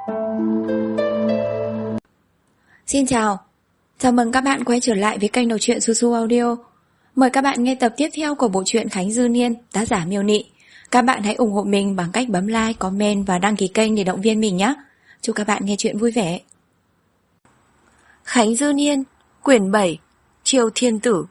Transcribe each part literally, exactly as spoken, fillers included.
Xin chào, chào mừng các bạn quay trở lại với kênh đọc truyện Su Su Audio. Mời các bạn nghe tập tiếp theo của bộ truyện Khánh Dư Niên, tác giả Miêu Nị. Các bạn hãy ủng hộ mình bằng cách bấm like, comment và đăng ký kênh để động viên mình nhé. Chúc các bạn nghe truyện vui vẻ. Khánh Dư Niên, quyển bảy, Triều Thiên Tử.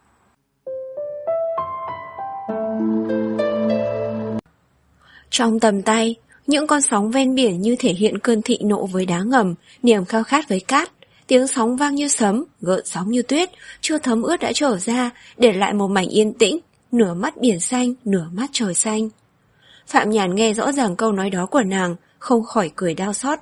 Trong tầm tay, những con sóng ven biển như thể hiện cơn thịnh nộ với đá ngầm, niềm khao khát với cát. Tiếng sóng vang như sấm, gợn sóng như tuyết, chưa thấm ướt đã trở ra, để lại một mảnh yên tĩnh, nửa mắt biển xanh, nửa mắt trời xanh. Phạm Nhàn nghe rõ ràng câu nói đó của nàng, không khỏi cười đau xót.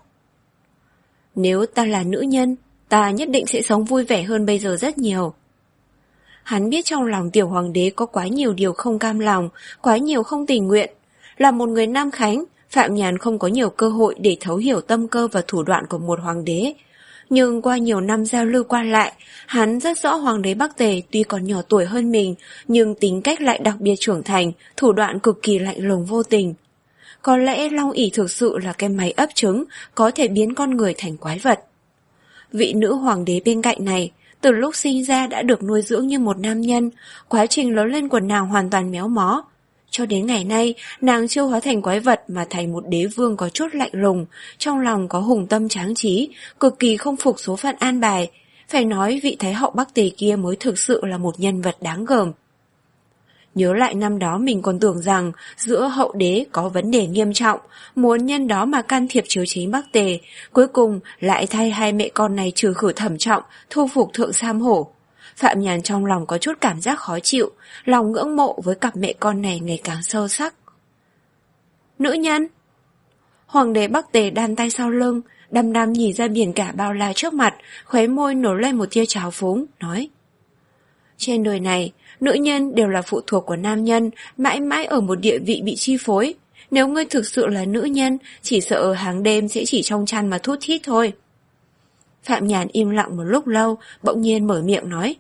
Nếu ta là nữ nhân, ta nhất định sẽ sống vui vẻ hơn bây giờ rất nhiều. Hắn biết trong lòng tiểu hoàng đế có quá nhiều điều không cam lòng, quá nhiều không tình nguyện. Là một người Nam Khánh, Phạm Nhàn không có nhiều cơ hội để thấu hiểu tâm cơ và thủ đoạn của một hoàng đế. Nhưng qua nhiều năm giao lưu qua lại, hắn rất rõ hoàng đế Bắc Tề tuy còn nhỏ tuổi hơn mình, nhưng tính cách lại đặc biệt trưởng thành, thủ đoạn cực kỳ lạnh lùng vô tình. Có lẽ Long ỷ thực sự là cái máy ấp trứng, có thể biến con người thành quái vật. Vị nữ hoàng đế bên cạnh này, từ lúc sinh ra đã được nuôi dưỡng như một nam nhân, quá trình lớn lên của nàng hoàn toàn méo mó. Cho đến ngày nay, nàng chưa hóa thành quái vật mà thành một đế vương có chút lạnh lùng, trong lòng có hùng tâm tráng trí, cực kỳ không phục số phận an bài. Phải nói vị thái hậu Bắc Tề kia mới thực sự là một nhân vật đáng gờm. Nhớ lại năm đó mình còn tưởng rằng giữa hậu đế có vấn đề nghiêm trọng, muốn nhân đó mà can thiệp chiếu chính Bắc Tề, cuối cùng lại thay hai mẹ con này trừ khử Thẩm Trọng, thu phục Thượng Sam Hổ. Phạm Nhàn trong lòng có chút cảm giác khó chịu, lòng ngưỡng mộ với cặp mẹ con này ngày càng sâu sắc. Nữ nhân! Hoàng đế Bắc Tề đan tay sau lưng, đăm đăm nhìn ra biển cả bao la trước mặt, khóe môi nổ lên một tia trào phúng, nói: Trên đời này, nữ nhân đều là phụ thuộc của nam nhân, mãi mãi ở một địa vị bị chi phối. Nếu ngươi thực sự là nữ nhân, chỉ sợ hàng đêm sẽ chỉ trong chăn mà thút thít thôi. Phạm Nhàn im lặng một lúc lâu, bỗng nhiên mở miệng nói: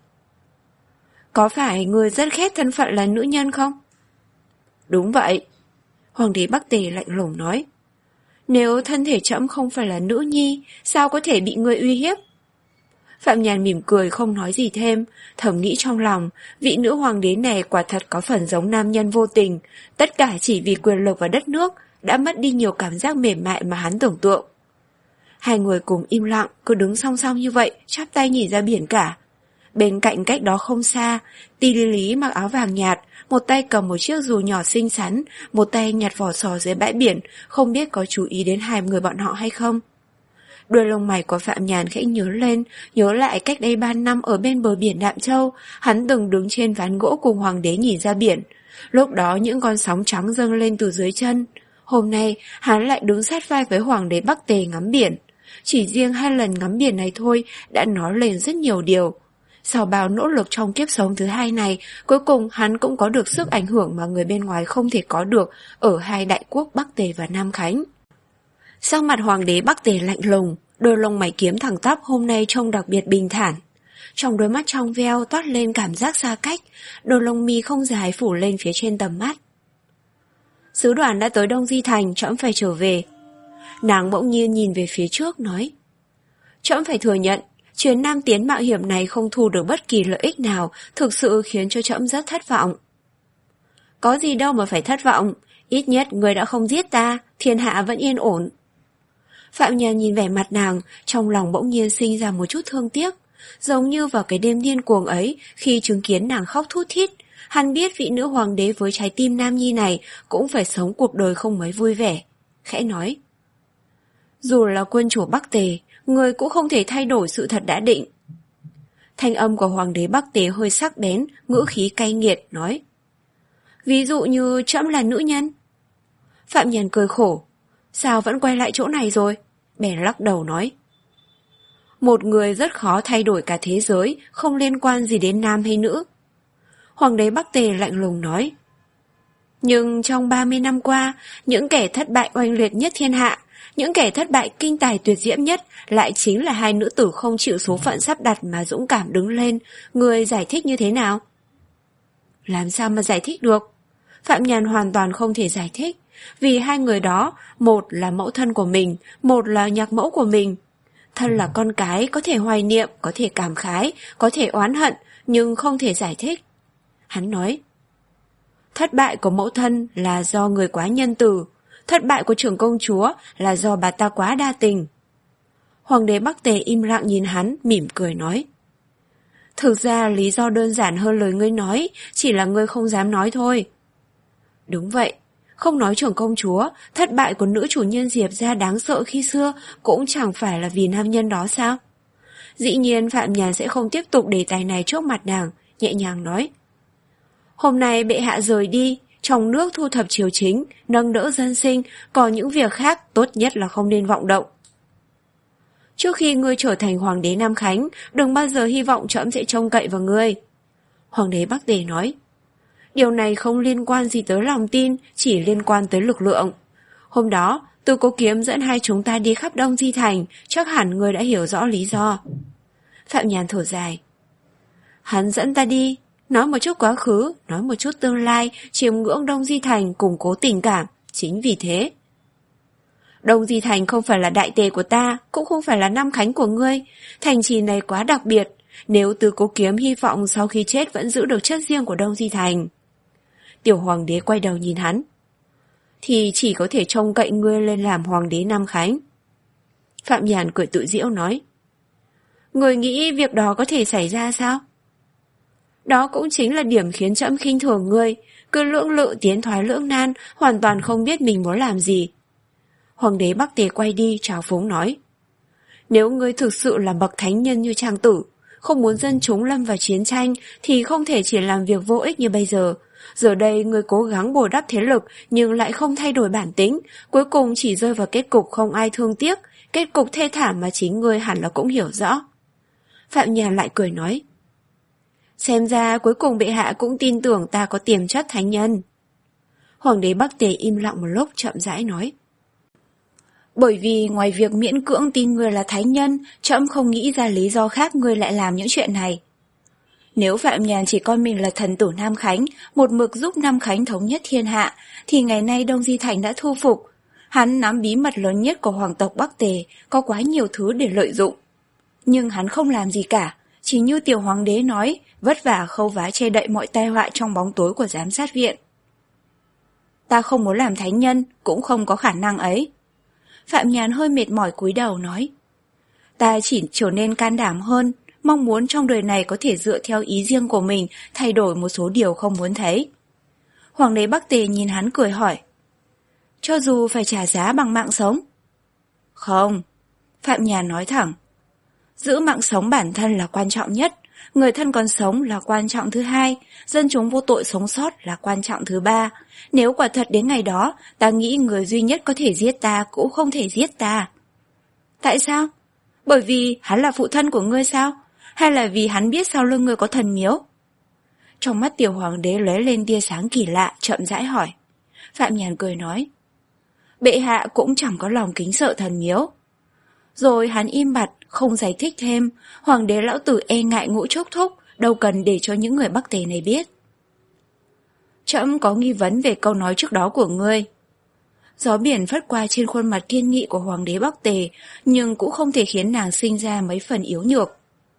Có phải ngươi rất ghét thân phận là nữ nhân không? Đúng vậy. Hoàng đế Bắc Tề lạnh lùng nói: Nếu thân thể trẫm không phải là nữ nhi, sao có thể bị ngươi uy hiếp? Phạm Nhàn mỉm cười không nói gì thêm, thầm nghĩ trong lòng, vị nữ hoàng đế này quả thật có phần giống nam nhân vô tình, tất cả chỉ vì quyền lực và đất nước, đã mất đi nhiều cảm giác mềm mại mà hắn tưởng tượng. Hai người cùng im lặng, cứ đứng song song như vậy, chắp tay nhìn ra biển cả. Bên cạnh cách đó không xa, Ti Lý Lý mặc áo vàng nhạt, một tay cầm một chiếc dù nhỏ xinh xắn, một tay nhặt vỏ sò dưới bãi biển, không biết có chú ý đến hai người bọn họ hay không. Đuôi lông mày của Phạm Nhàn khẽ nhớ lên, nhớ lại cách đây ba năm ở bên bờ biển Đạm Châu, hắn từng đứng trên ván gỗ cùng hoàng đế nhìn ra biển. Lúc đó những con sóng trắng dâng lên từ dưới chân. Hôm nay, hắn lại đứng sát vai với hoàng đế Bắc Tề ngắm biển. Chỉ riêng hai lần ngắm biển này thôi đã nói lên rất nhiều điều. Sau bao nỗ lực trong kiếp sống thứ hai này, cuối cùng hắn cũng có được sức ảnh hưởng mà người bên ngoài không thể có được ở hai đại quốc Bắc Tề và Nam Khánh. Sắc mặt hoàng đế Bắc Tề lạnh lùng, đôi lông mày kiếm thẳng tắp hôm nay trông đặc biệt bình thản. Trong đôi mắt trong veo toát lên cảm giác xa cách, đôi lông mi không dài phủ lên phía trên tầm mắt. Sứ đoàn đã tới Đông Di Thành, trẫm phải trở về. Nàng bỗng nhiên nhìn về phía trước nói: Trẫm phải thừa nhận, chuyến nam tiến mạo hiểm này không thu được bất kỳ lợi ích nào, thực sự khiến cho trẫm rất thất vọng. Có gì đâu mà phải thất vọng, ít nhất người đã không giết ta, thiên hạ vẫn yên ổn. Phạm Nhàn nhìn vẻ mặt nàng, trong lòng bỗng nhiên sinh ra một chút thương tiếc. Giống như vào cái đêm điên cuồng ấy, khi chứng kiến nàng khóc thút thít, hắn biết vị nữ hoàng đế với trái tim nam nhi này cũng phải sống cuộc đời không mấy vui vẻ. Khẽ nói: Dù là quân chủ Bắc Tề, người cũng không thể thay đổi sự thật đã định. Thanh âm của hoàng đế Bắc Tề hơi sắc bén, ngữ khí cay nghiệt, nói: Ví dụ như trẫm là nữ nhân. Phạm Nhàn cười khổ: Sao vẫn quay lại chỗ này rồi? Bèn lắc đầu nói: Một người rất khó thay đổi cả thế giới, không liên quan gì đến nam hay nữ. Hoàng đế Bắc Tề lạnh lùng nói: Nhưng trong ba mươi năm qua, những kẻ thất bại oanh liệt nhất thiên hạ, những kẻ thất bại kinh tài tuyệt diễm nhất lại chính là hai nữ tử không chịu số phận sắp đặt mà dũng cảm đứng lên. Người giải thích như thế nào? Làm sao mà giải thích được? Phạm Nhàn hoàn toàn không thể giải thích. Vì hai người đó, một là mẫu thân của mình, một là nhạc mẫu của mình. Thân là con cái, có thể hoài niệm, có thể cảm khái, có thể oán hận, nhưng không thể giải thích. Hắn nói, thất bại của mẫu thân là do người quá nhân từ, thất bại của trưởng công chúa là do bà ta quá đa tình. Hoàng đế Bắc Tề im lặng nhìn hắn, mỉm cười nói, thực ra lý do đơn giản hơn lời ngươi nói, chỉ là ngươi không dám nói thôi. Đúng vậy, không nói trưởng công chúa, thất bại của nữ chủ nhân Diệp gia đáng sợ khi xưa cũng chẳng phải là vì nam nhân đó sao? Dĩ nhiên Phạm Nhàn sẽ không tiếp tục đề tài này trước mặt nàng, nhẹ nhàng nói, hôm nay bệ hạ rời đi, trong nước thu thập triều chính, nâng đỡ dân sinh, còn những việc khác tốt nhất là không nên vọng động. Trước khi ngươi trở thành hoàng đế Nam Khánh, đừng bao giờ hy vọng trẫm sẽ trông cậy vào ngươi. Hoàng đế Bắc Tề nói, điều này không liên quan gì tới lòng tin, chỉ liên quan tới lực lượng. Hôm đó, Từ Cố Kiếm dẫn hai chúng ta đi khắp Đông Di Thành, chắc hẳn ngươi đã hiểu rõ lý do. Phạm Nhàn thở dài. Hắn dẫn ta đi, nói một chút quá khứ, nói một chút tương lai, chiêm ngưỡng Đông Di Thành, củng cố tình cảm, chính vì thế. Đông Di Thành không phải là đại tề của ta, cũng không phải là Nam Khánh của ngươi. Thành trì này quá đặc biệt, nếu Từ Cố Kiếm hy vọng sau khi chết vẫn giữ được chất riêng của Đông Di Thành. Tiểu hoàng đế quay đầu nhìn hắn. Thì chỉ có thể trông cậy ngươi lên làm hoàng đế Nam Khánh. Phạm Nhàn cười tự giễu nói. Ngươi nghĩ việc đó có thể xảy ra sao? Đó cũng chính là điểm khiến trẫm khinh thường ngươi, cứ lưỡng lự tiến thoái lưỡng nan, hoàn toàn không biết mình muốn làm gì. Hoàng đế Bắc Tề quay đi trào phúng nói. Nếu ngươi thực sự là bậc thánh nhân như Trang Tử, không muốn dân chúng lâm vào chiến tranh, thì không thể chỉ làm việc vô ích như bây giờ. Giờ đây ngươi cố gắng bồi đắp thế lực nhưng lại không thay đổi bản tính, cuối cùng chỉ rơi vào kết cục không ai thương tiếc, kết cục thê thảm mà chính ngươi hẳn là cũng hiểu rõ. Phạm Nhàn lại cười nói. Xem ra cuối cùng bệ hạ cũng tin tưởng ta có tiềm chất thánh nhân. Hoàng đế Bắc Tề im lặng một lúc chậm rãi nói. Bởi vì ngoài việc miễn cưỡng tin ngươi là thánh nhân, trẫm không nghĩ ra lý do khác ngươi lại làm những chuyện này. Nếu Phạm Nhàn chỉ coi mình là thần tử Nam Khánh, một mực giúp Nam Khánh thống nhất thiên hạ, thì ngày nay Đông Di Thành đã thu phục. Hắn nắm bí mật lớn nhất của hoàng tộc Bắc Tề, có quá nhiều thứ để lợi dụng. Nhưng hắn không làm gì cả, chỉ như tiểu hoàng đế nói, vất vả khâu vá che đậy mọi tai họa trong bóng tối của giám sát viện. Ta không muốn làm thánh nhân, cũng không có khả năng ấy. Phạm Nhàn hơi mệt mỏi cúi đầu nói. Ta chỉ trở nên can đảm hơn, mong muốn trong đời này có thể dựa theo ý riêng của mình thay đổi một số điều không muốn thấy. Hoàng đế Bắc Tề nhìn hắn cười hỏi. Cho dù phải trả giá bằng mạng sống? Không, Phạm Nhàn nói thẳng. Giữ mạng sống bản thân là quan trọng nhất, người thân còn sống là quan trọng thứ hai, dân chúng vô tội sống sót là quan trọng thứ ba. Nếu quả thật đến ngày đó, ta nghĩ người duy nhất có thể giết ta cũng không thể giết ta. Tại sao? Bởi vì hắn là phụ thân của ngươi sao? Hay là vì hắn biết sau lưng ngươi có thần miếu? Trong mắt tiểu hoàng đế lóe lên tia sáng kỳ lạ, chậm rãi hỏi. Phạm Nhàn cười nói. Bệ hạ cũng chẳng có lòng kính sợ thần miếu. Rồi hắn im bặt, không giải thích thêm. Hoàng đế lão tử e ngại ngũ chốc thúc, đâu cần để cho những người Bắc Tề này biết. Trẫm có nghi vấn về câu nói trước đó của ngươi. Gió biển phất qua trên khuôn mặt kiên nghị của hoàng đế Bắc Tề, nhưng cũng không thể khiến nàng sinh ra mấy phần yếu nhược.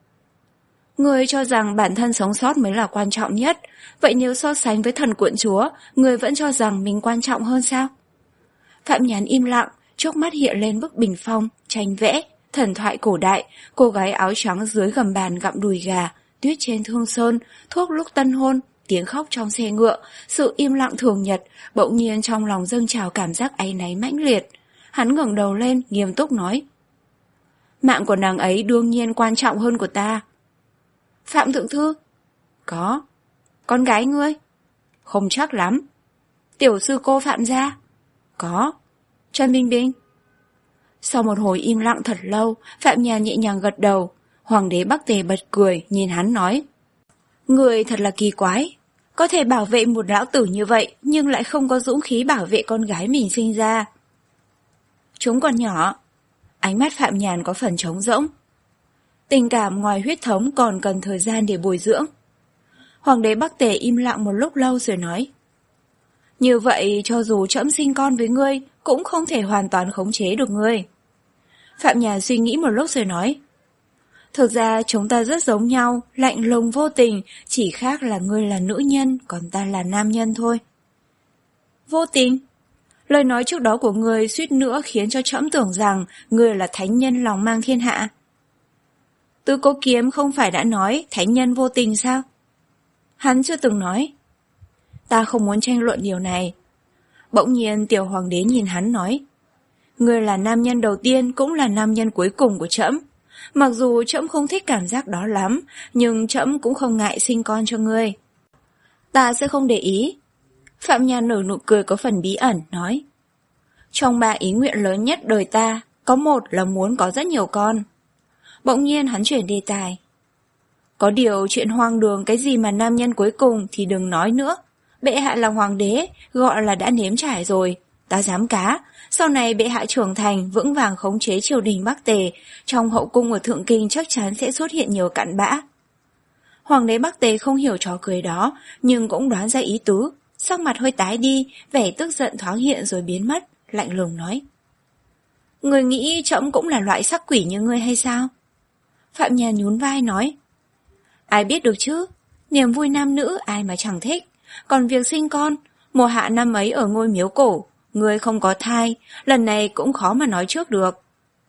Ngươi cho rằng bản thân sống sót mới là quan trọng nhất, vậy nếu so sánh với thần quận chúa, ngươi vẫn cho rằng mình quan trọng hơn sao? Phạm Nhàn im lặng, trước mắt hiện lên bức bình phong, tranh vẽ, thần thoại cổ đại, cô gái áo trắng dưới gầm bàn gặm đùi gà, tuyết trên thương sơn, thuốc lúc tân hôn, tiếng khóc trong xe ngựa, sự im lặng thường nhật, bỗng nhiên trong lòng dâng trào cảm giác áy náy mãnh liệt. Hắn ngẩng đầu lên, nghiêm túc nói. Mạng của nàng ấy đương nhiên quan trọng hơn của ta. Phạm thượng thư? Có. Con gái ngươi? Không chắc lắm. Tiểu sư cô Phạm gia? Có. Trần Bình Bình? Sau một hồi im lặng thật lâu, Phạm Nhàn nhẹ nhàng gật đầu. Hoàng đế Bắc Tề bật cười, nhìn hắn nói. Người thật là kỳ quái. Có thể bảo vệ một lão tử như vậy, nhưng lại không có dũng khí bảo vệ con gái mình sinh ra. Chúng còn nhỏ. Ánh mắt Phạm Nhàn có phần trống rỗng. Tình cảm ngoài huyết thống còn cần thời gian để bồi dưỡng. Hoàng đế Bắc Tề im lặng một lúc lâu rồi nói. Như vậy cho dù trẫm sinh con với ngươi cũng không thể hoàn toàn khống chế được ngươi. Phạm Nhàn suy nghĩ một lúc rồi nói. Thực ra chúng ta rất giống nhau, lạnh lùng vô tình, chỉ khác là ngươi là nữ nhân, còn ta là nam nhân thôi. Vô tình? Lời nói trước đó của ngươi suýt nữa khiến cho trẫm tưởng rằng ngươi là thánh nhân lòng mang thiên hạ. Tứ Cố Kiếm không phải đã nói thánh nhân vô tình sao? Hắn chưa từng nói. Ta không muốn tranh luận điều này. Bỗng nhiên tiểu hoàng đế nhìn hắn nói. Ngươi là nam nhân đầu tiên cũng là nam nhân cuối cùng của trẫm. Mặc dù trẫm không thích cảm giác đó lắm, nhưng trẫm cũng không ngại sinh con cho ngươi. Ta sẽ không để ý. Phạm Nhàn nở nụ cười có phần bí ẩn, nói. Trong ba ý nguyện lớn nhất đời ta, có một là muốn có rất nhiều con. Bỗng nhiên hắn chuyển đề tài. Có điều chuyện hoang đường cái gì mà nam nhân cuối cùng thì đừng nói nữa. Bệ hạ là hoàng đế, gọi là đã nếm trải rồi. Ta dám cá, sau này bệ hạ trưởng thành, vững vàng khống chế triều đình Bắc Tề, trong hậu cung ở Thượng Kinh chắc chắn sẽ xuất hiện nhiều cặn bã. Hoàng đế Bắc Tề không hiểu trò cười đó, nhưng cũng đoán ra ý tứ, sắc mặt hơi tái đi, vẻ tức giận thoáng hiện rồi biến mất, lạnh lùng nói. Người nghĩ trẫm cũng là loại sắc quỷ như ngươi hay sao? Phạm Nhàn nhún vai nói. Ai biết được chứ, niềm vui nam nữ ai mà chẳng thích, còn việc sinh con, mùa hạ năm ấy ở ngôi miếu cổ, ngươi không có thai, lần này cũng khó mà nói trước được.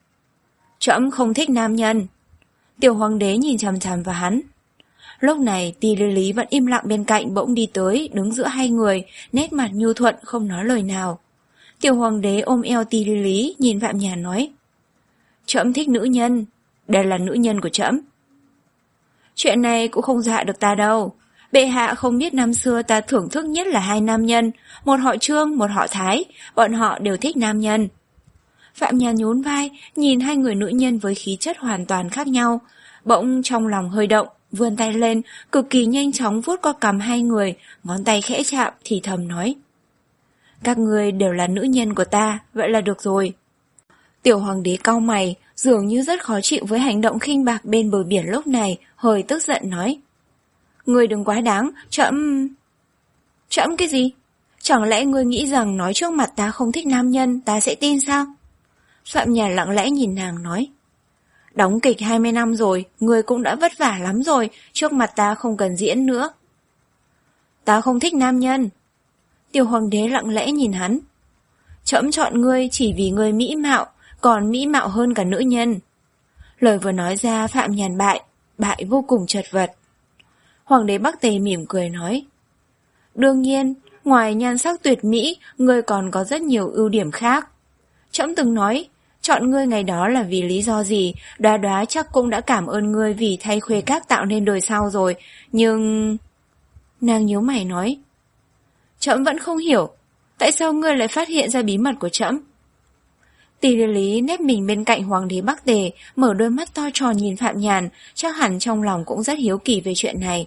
Trẫm không thích nam nhân. Tiểu hoàng đế nhìn chằm chằm vào hắn. Lúc này Tỷ Lý Lý vẫn im lặng bên cạnh bỗng đi tới, đứng giữa hai người, nét mặt nhu thuận không nói lời nào. Tiểu hoàng đế ôm eo Tỷ Lý Lý nhìn Phạm Nhàn nói. Trẫm thích nữ nhân, đây là nữ nhân của trẫm. Chuyện này cũng không dạ được ta đâu. Bệ hạ không biết năm xưa ta thưởng thức nhất là hai nam nhân, một họ Trương, một họ Thái, bọn họ đều thích nam nhân. Phạm Nhàn nhún vai, nhìn hai người nữ nhân với khí chất hoàn toàn khác nhau, bỗng trong lòng hơi động, vươn tay lên, cực kỳ nhanh chóng vuốt qua cằm hai người, ngón tay khẽ chạm thì thầm nói. Các người đều là nữ nhân của ta, vậy là được rồi. Tiểu hoàng đế cau mày, dường như rất khó chịu với hành động khinh bạc bên bờ biển lúc này, hơi tức giận nói. Ngươi đừng quá đáng, trẫm... Trẫm cái gì? Chẳng lẽ ngươi nghĩ rằng nói trước mặt ta không thích nam nhân, ta sẽ tin sao? Phạm Nhàn lặng lẽ nhìn nàng nói. Đóng kịch hai mươi năm rồi, ngươi cũng đã vất vả lắm rồi, trước mặt ta không cần diễn nữa. Ta không thích nam nhân. Tiểu hoàng đế lặng lẽ nhìn hắn. Trẫm chọn ngươi chỉ vì ngươi mỹ mạo, còn mỹ mạo hơn cả nữ nhân. Lời vừa nói ra Phạm Nhàn bại, bại vô cùng chật vật. Hoàng đế Bắc Tề mỉm cười nói. Đương nhiên, ngoài nhan sắc tuyệt mỹ, ngươi còn có rất nhiều ưu điểm khác. Trẫm từng nói, chọn ngươi ngày đó là vì lý do gì, đoá đoá chắc cũng đã cảm ơn ngươi vì thay Khuê Các tạo nên đời sau rồi, nhưng... Nàng nhíu mày nói. Trẫm vẫn không hiểu, tại sao ngươi lại phát hiện ra bí mật của trẫm? Tỷ Lý Lý nép mình bên cạnh hoàng đế Bắc Tề, mở đôi mắt to tròn nhìn Phạm Nhàn, chắc hẳn trong lòng cũng rất hiếu kỳ về chuyện này.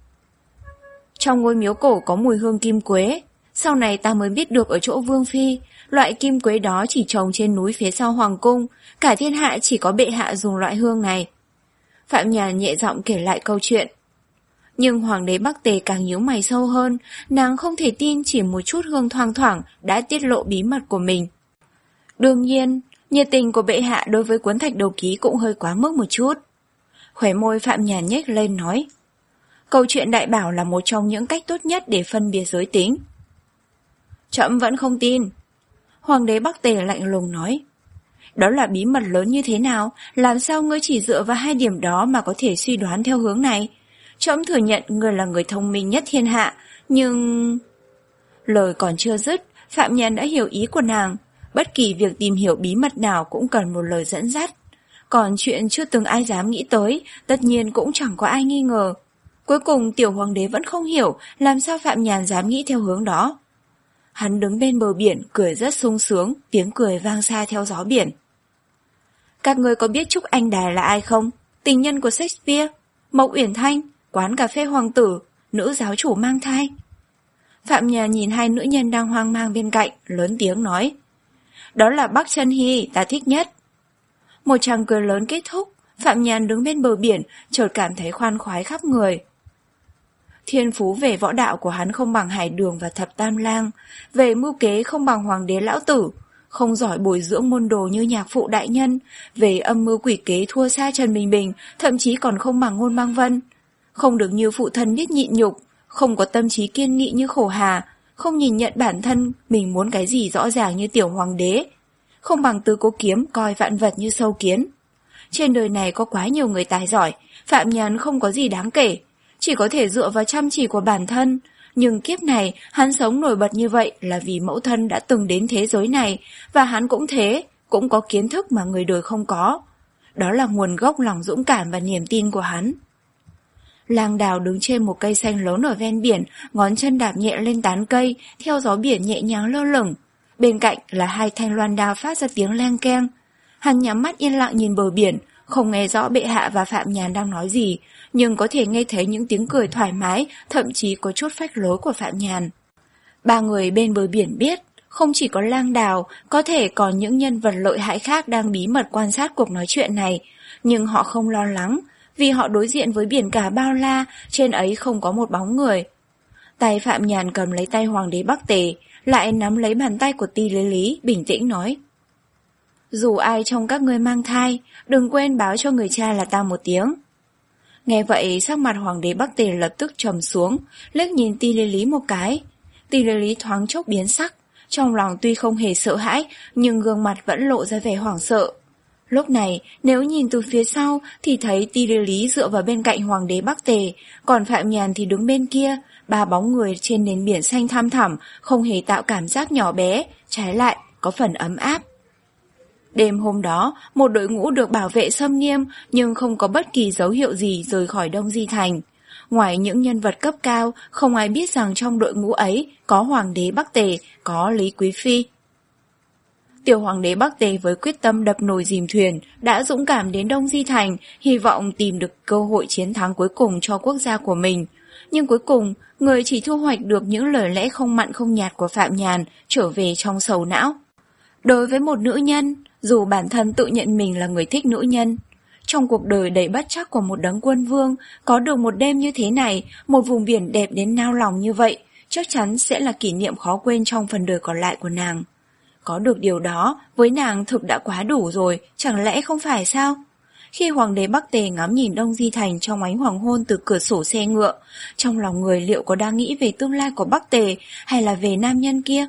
Trong ngôi miếu cổ có mùi hương kim quế, sau này ta mới biết được ở chỗ Vương Phi, loại kim quế đó chỉ trồng trên núi phía sau hoàng cung, cả thiên hạ chỉ có bệ hạ dùng loại hương này. Phạm Nhàn nhẹ giọng kể lại câu chuyện. Nhưng hoàng đế Bắc Tề càng nhíu mày sâu hơn, nàng không thể tin chỉ một chút hương thoang thoảng đã tiết lộ bí mật của mình. Đương nhiên, nhiệt tình của bệ hạ đối với cuốn thạch đầu ký cũng hơi quá mức một chút. Khóe môi Phạm Nhàn nhếch lên nói. Câu chuyện đại bảo là một trong những cách tốt nhất để phân biệt giới tính. Trẫm vẫn không tin. Hoàng đế Bắc Tề lạnh lùng nói. Đó là bí mật lớn như thế nào, làm sao ngươi chỉ dựa vào hai điểm đó mà có thể suy đoán theo hướng này? Trẫm thừa nhận ngươi là người thông minh nhất thiên hạ, nhưng... Lời còn chưa dứt, Phạm Nhàn đã hiểu ý của nàng. Bất kỳ việc tìm hiểu bí mật nào cũng cần một lời dẫn dắt. Còn chuyện chưa từng ai dám nghĩ tới, tất nhiên cũng chẳng có ai nghi ngờ. Cuối cùng tiểu hoàng đế vẫn không hiểu làm sao Phạm Nhàn dám nghĩ theo hướng đó. Hắn đứng bên bờ biển cười rất sung sướng, tiếng cười vang xa theo gió biển. Các người có biết Trúc Anh Đài là ai không? Tình nhân của Shakespeare, Mộc Uyển Thanh, quán cà phê hoàng tử, nữ giáo chủ mang thai. Phạm Nhàn nhìn hai nữ nhân đang hoang mang bên cạnh, lớn tiếng nói. Đó là Bắc Chân Hy, ta thích nhất. Một tràng cười lớn kết thúc, Phạm Nhàn đứng bên bờ biển, chợt cảm thấy khoan khoái khắp người. Thiên phú về võ đạo của hắn không bằng Hải Đường và Thập Tam Lang, về mưu kế không bằng Hoàng đế lão tử, không giỏi bồi dưỡng môn đồ như Nhạc Phụ đại nhân, về âm mưu quỷ kế thua xa Trần Bình Bình, thậm chí còn không bằng Ngôn Băng Vân. Không được như phụ thân biết nhịn nhục, không có tâm trí kiên nghị như Khổ Hà, không nhìn nhận bản thân mình muốn cái gì rõ ràng như Tiểu Hoàng đế, không bằng Tứ Cố Kiếm coi vạn vật như sâu kiến. Trên đời này có quá nhiều người tài giỏi, Phạm Nhàn không có gì đáng kể, chỉ có thể dựa vào chăm chỉ của bản thân. Nhưng kiếp này, hắn sống nổi bật như vậy là vì mẫu thân đã từng đến thế giới này, và hắn cũng thế, cũng có kiến thức mà người đời không có. Đó là nguồn gốc lòng dũng cảm và niềm tin của hắn. Lang Đào đứng trên một cây xanh lớn ở ven biển, ngón chân đạp nhẹ lên tán cây, theo gió biển nhẹ nhàng lơ lửng. Bên cạnh là hai thanh loan đao phát ra tiếng leng keng. Hắn nhắm mắt yên lặng nhìn bờ biển, không nghe rõ bệ hạ và Phạm Nhàn đang nói gì, nhưng có thể nghe thấy những tiếng cười thoải mái, thậm chí có chút phách lối của Phạm Nhàn. Ba người bên bờ biển biết, không chỉ có Lang Đào, có thể còn những nhân vật lợi hại khác đang bí mật quan sát cuộc nói chuyện này, nhưng họ không lo lắng, vì họ đối diện với biển cả bao la, trên ấy không có một bóng người. Tay Phạm Nhàn cầm lấy tay Hoàng đế Bắc Tề, lại nắm lấy bàn tay của Ti Lý Lý, bình tĩnh nói: dù ai trong các ngươi mang thai, đừng quên báo cho người cha là ta một tiếng. Nghe vậy, sắc mặt Hoàng đế Bắc Tề lập tức trầm xuống, liếc nhìn Ti Lý Lý một cái. Ti Lý Lý thoáng chốc biến sắc, trong lòng tuy không hề sợ hãi, nhưng gương mặt vẫn lộ ra vẻ hoảng sợ. Lúc này, nếu nhìn từ phía sau thì thấy Ti Lý Lý dựa vào bên cạnh Hoàng đế Bắc Tề, còn Phạm Nhàn thì đứng bên kia, ba bóng người trên nền biển xanh thăm thẳm, không hề tạo cảm giác nhỏ bé, trái lại có phần ấm áp. Đêm hôm đó, một đội ngũ được bảo vệ xâm nghiêm nhưng không có bất kỳ dấu hiệu gì rời khỏi Đông Di Thành. Ngoài những nhân vật cấp cao, không ai biết rằng trong đội ngũ ấy có Hoàng đế Bắc Tề, có Lý Quý Phi. Tiểu Hoàng đế Bắc Tề với quyết tâm đập nồi dìm thuyền đã dũng cảm đến Đông Di Thành, hy vọng tìm được cơ hội chiến thắng cuối cùng cho quốc gia của mình. Nhưng cuối cùng, người chỉ thu hoạch được những lời lẽ không mặn không nhạt của Phạm Nhàn trở về trong sầu não. Đối với một nữ nhân, dù bản thân tự nhận mình là người thích nữ nhân, trong cuộc đời đầy bất trắc của một đấng quân vương, có được một đêm như thế này, một vùng biển đẹp đến nao lòng như vậy, chắc chắn sẽ là kỷ niệm khó quên trong phần đời còn lại của nàng. Có được điều đó, với nàng thực đã quá đủ rồi, chẳng lẽ không phải sao? Khi Hoàng đế Bắc Tề ngắm nhìn Đông Di Thành trong ánh hoàng hôn từ cửa sổ xe ngựa, trong lòng người liệu có đang nghĩ về tương lai của Bắc Tề hay là về nam nhân kia?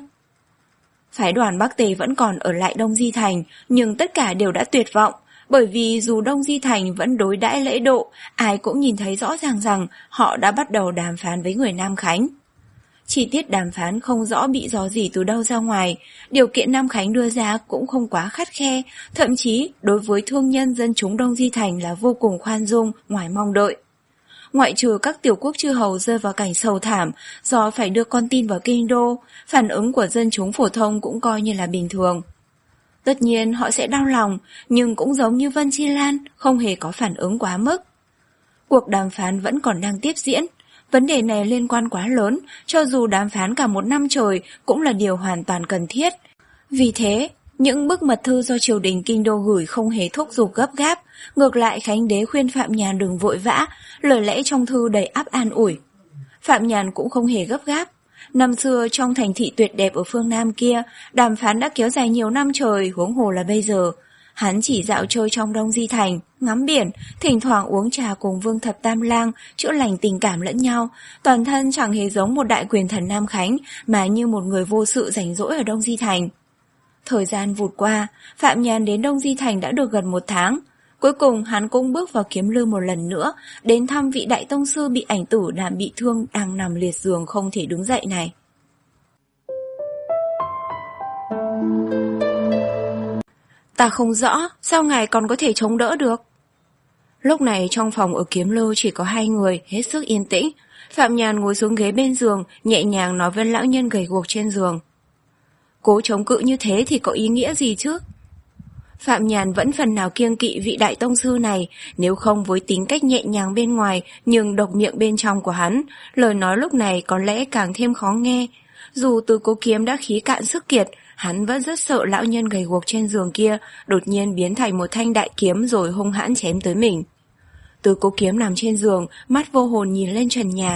Phái đoàn Bắc Tề vẫn còn ở lại Đông Di Thành, nhưng tất cả đều đã tuyệt vọng, bởi vì dù Đông Di Thành vẫn đối đãi lễ độ, ai cũng nhìn thấy rõ ràng rằng họ đã bắt đầu đàm phán với người Nam Khánh. Chi tiết đàm phán không rõ bị dò dỉ từ đâu ra ngoài, điều kiện Nam Khánh đưa ra cũng không quá khắt khe, thậm chí đối với thương nhân dân chúng Đông Di Thành là vô cùng khoan dung, ngoài mong đợi. Ngoại trừ các tiểu quốc chư hầu rơi vào cảnh sầu thảm do phải đưa con tin vào kinh đô, phản ứng của dân chúng phổ thông cũng coi như là bình thường. Tất nhiên họ sẽ đau lòng, nhưng cũng giống như Vân Chi Lan, không hề có phản ứng quá mức. Cuộc đàm phán vẫn còn đang tiếp diễn. Vấn đề này liên quan quá lớn, cho dù đàm phán cả một năm trời cũng là điều hoàn toàn cần thiết. Vì thế, những bức mật thư do triều đình kinh đô gửi không hề thúc giục gấp gáp, ngược lại Khánh đế khuyên Phạm Nhàn đừng vội vã, lời lẽ trong thư đầy áp an ủi. Phạm Nhàn cũng không hề gấp gáp. Năm xưa trong thành thị tuyệt đẹp ở phương Nam kia, đàm phán đã kéo dài nhiều năm trời, huống hồ là bây giờ. Hắn chỉ dạo chơi trong Đông Di Thành, ngắm biển, thỉnh thoảng uống trà cùng Vương Thập Tam Lang, chữa lành tình cảm lẫn nhau, toàn thân chẳng hề giống một đại quyền thần Nam Khánh, mà như một người vô sự rảnh rỗi ở Đông Di Thành. Thời gian vụt qua, Phạm Nhàn đến Đông Di Thành đã được gần một tháng. Cuối cùng hắn cũng bước vào Kiếm Lư một lần nữa, đến thăm vị đại tông sư bị ảnh tử làm bị thương đang nằm liệt giường không thể đứng dậy này. Ta không rõ, sao ngài còn có thể chống đỡ được? Lúc này trong phòng ở Kiếm Lư chỉ có hai người, hết sức yên tĩnh. Phạm Nhàn ngồi xuống ghế bên giường, nhẹ nhàng nói với lão nhân gầy guộc trên giường. Cố chống cự như thế thì có ý nghĩa gì chứ? Phạm Nhàn vẫn phần nào kiêng kỵ vị đại tông sư này, nếu không với tính cách nhẹ nhàng bên ngoài nhưng độc miệng bên trong của hắn, lời nói lúc này có lẽ càng thêm khó nghe. Dù Từ Cố Kiếm đã khí cạn sức kiệt, hắn vẫn rất sợ lão nhân gầy guộc trên giường kia đột nhiên biến thành một thanh đại kiếm rồi hung hãn chém tới mình. Từ Cố Kiếm nằm trên giường, mắt vô hồn nhìn lên trần nhà.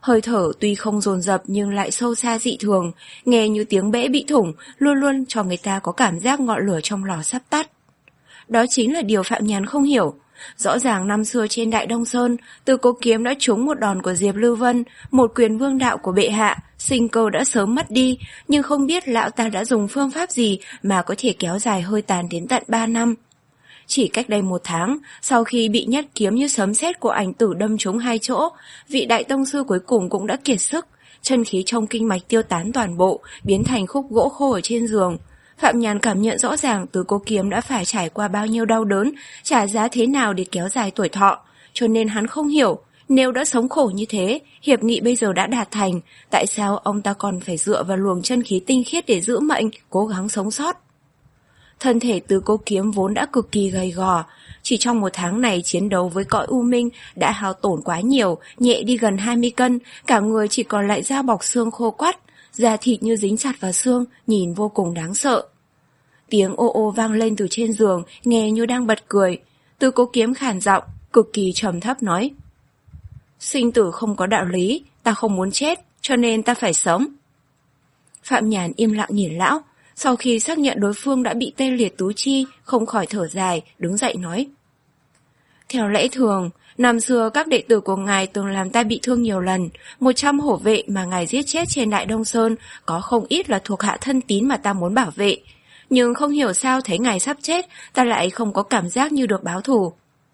Hơi thở tuy không dồn dập nhưng lại sâu xa dị thường, nghe như tiếng bể bị thủng, luôn luôn cho người ta có cảm giác ngọn lửa trong lò sắp tắt. Đó chính là điều Phạm Nhàn không hiểu. Rõ ràng năm xưa trên Đại Đông Sơn, Từ Cố Kiếm đã trúng một đòn của Diệp Lưu Vân, một quyền vương đạo của bệ hạ, sinh cơ đã sớm mất đi, nhưng không biết lão ta đã dùng phương pháp gì mà có thể kéo dài hơi tàn đến tận ba năm. Chỉ cách đây một tháng, sau khi bị nhất kiếm như sấm sét của Ảnh Tử đâm trúng hai chỗ, vị đại tông sư cuối cùng cũng đã kiệt sức, chân khí trong kinh mạch tiêu tán toàn bộ, biến thành khúc gỗ khô ở trên giường. Phạm Nhàn cảm nhận rõ ràng Từ Cố Kiếm đã phải trải qua bao nhiêu đau đớn, trả giá thế nào để kéo dài tuổi thọ, cho nên hắn không hiểu, nếu đã sống khổ như thế, hiệp nghị bây giờ đã đạt thành, tại sao ông ta còn phải dựa vào luồng chân khí tinh khiết để giữ mệnh, cố gắng sống sót. Thân thể Từ Cố Kiếm vốn đã cực kỳ gầy gò, chỉ trong một tháng này chiến đấu với cõi u minh đã hao tổn quá nhiều, nhẹ đi gần hai mươi cân, cả người chỉ còn lại da bọc xương khô quắt, da thịt như dính chặt vào xương, nhìn vô cùng đáng sợ. Tiếng ô ô vang lên từ trên giường, nghe như đang bật cười. Từ Cố Kiếm khàn giọng, cực kỳ trầm thấp nói: sinh tử không có đạo lý, ta không muốn chết, cho nên ta phải sống. Phạm Nhàn im lặng nhìn lão, sau khi xác nhận đối phương đã bị tê liệt tứ chi, không khỏi thở dài, đứng dậy nói: theo lẽ thường, năm xưa các đệ tử của ngài từng làm ta bị thương nhiều lần, một trăm hổ vệ mà ngài giết chết trên Đại Đông Sơn có không ít là thuộc hạ thân tín mà ta muốn bảo vệ. Nhưng không hiểu sao thấy ngài sắp chết, ta lại không có cảm giác như được báo thù.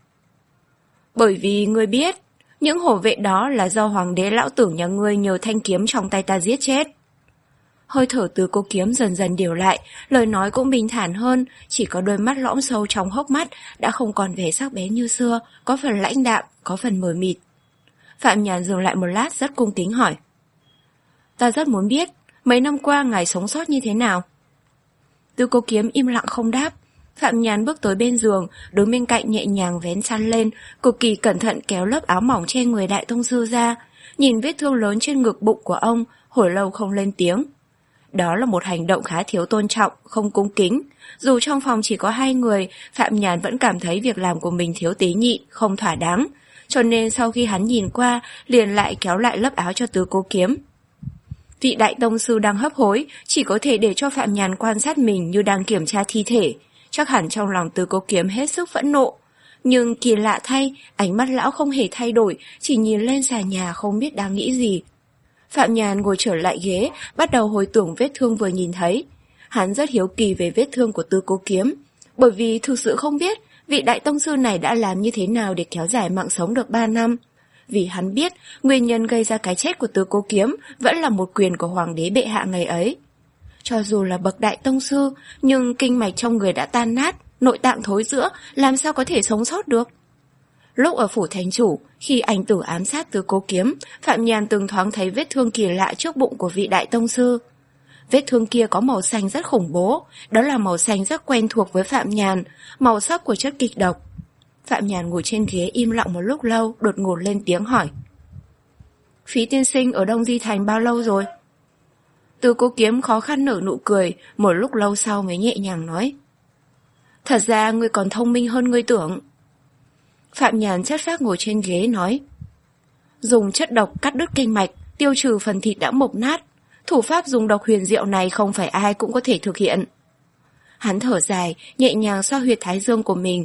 Bởi vì ngươi biết, những hổ vệ đó là do hoàng đế lão tử nhà ngươi nhờ thanh kiếm trong tay ta giết chết. Hơi thở Từ Cố Kiếm dần dần điều lại, lời nói cũng bình thản hơn, chỉ có đôi mắt lõm sâu trong hốc mắt đã không còn vẻ sắc bén như xưa, có phần lãnh đạm, có phần mờ mịt. Phạm Nhàn dừng lại một lát rất cung kính hỏi: ta rất muốn biết, mấy năm qua ngài sống sót như thế nào? Từ Cố Kiếm im lặng không đáp. Phạm Nhàn bước tới bên giường, đứng bên cạnh nhẹ nhàng vén chăn lên, cực kỳ cẩn thận kéo lớp áo mỏng che người đại tông sư ra, nhìn vết thương lớn trên ngực bụng của ông, hồi lâu không lên tiếng. Đó là một hành động khá thiếu tôn trọng, không cung kính. Dù trong phòng chỉ có hai người, Phạm Nhàn vẫn cảm thấy việc làm của mình thiếu tế nhị, không thỏa đáng. Cho nên sau khi hắn nhìn qua, liền lại kéo lại lớp áo cho Từ Cố Kiếm. Vị đại tông sư đang hấp hối, chỉ có thể để cho Phạm Nhàn quan sát mình như đang kiểm tra thi thể. Chắc hẳn trong lòng Từ Cố Kiếm hết sức phẫn nộ. Nhưng kỳ lạ thay, ánh mắt lão không hề thay đổi, chỉ nhìn lên xà nhà không biết đang nghĩ gì. Phạm Nhàn ngồi trở lại ghế, bắt đầu hồi tưởng vết thương vừa nhìn thấy. Hắn rất hiếu kỳ về vết thương của Từ Cố Kiếm, bởi vì thực sự không biết vị đại tông sư này đã làm như thế nào để kéo dài mạng sống được ba năm. Vì hắn biết nguyên nhân gây ra cái chết của Từ Cố Kiếm vẫn là một quyền của hoàng đế bệ hạ ngày ấy. Cho dù là bậc đại tông sư, nhưng kinh mạch trong người đã tan nát, nội tạng thối rữa, làm sao có thể sống sót được? Lúc ở phủ thành chủ, khi Ảnh Tử ám sát Từ Cố Kiếm, Phạm Nhàn từng thoáng thấy vết thương kỳ lạ trước bụng của vị đại tông sư. Vết thương kia có màu xanh rất khủng bố, đó là màu xanh rất quen thuộc với Phạm Nhàn, màu sắc của chất kịch độc. Phạm Nhàn ngồi trên ghế im lặng một lúc lâu, đột ngột lên tiếng hỏi: Phí tiên sinh ở Đông Di Thành bao lâu rồi? Từ Cố Kiếm khó khăn nở nụ cười, một lúc lâu sau mới nhẹ nhàng nói: Thật ra ngươi còn thông minh hơn ngươi tưởng. Phạm Nhàn chất phác ngồi trên ghế nói: Dùng chất độc cắt đứt kinh mạch, tiêu trừ phần thịt đã mục nát. Thủ pháp dùng độc huyền diệu này không phải ai cũng có thể thực hiện. Hắn thở dài, nhẹ nhàng xoa huyệt thái dương của mình.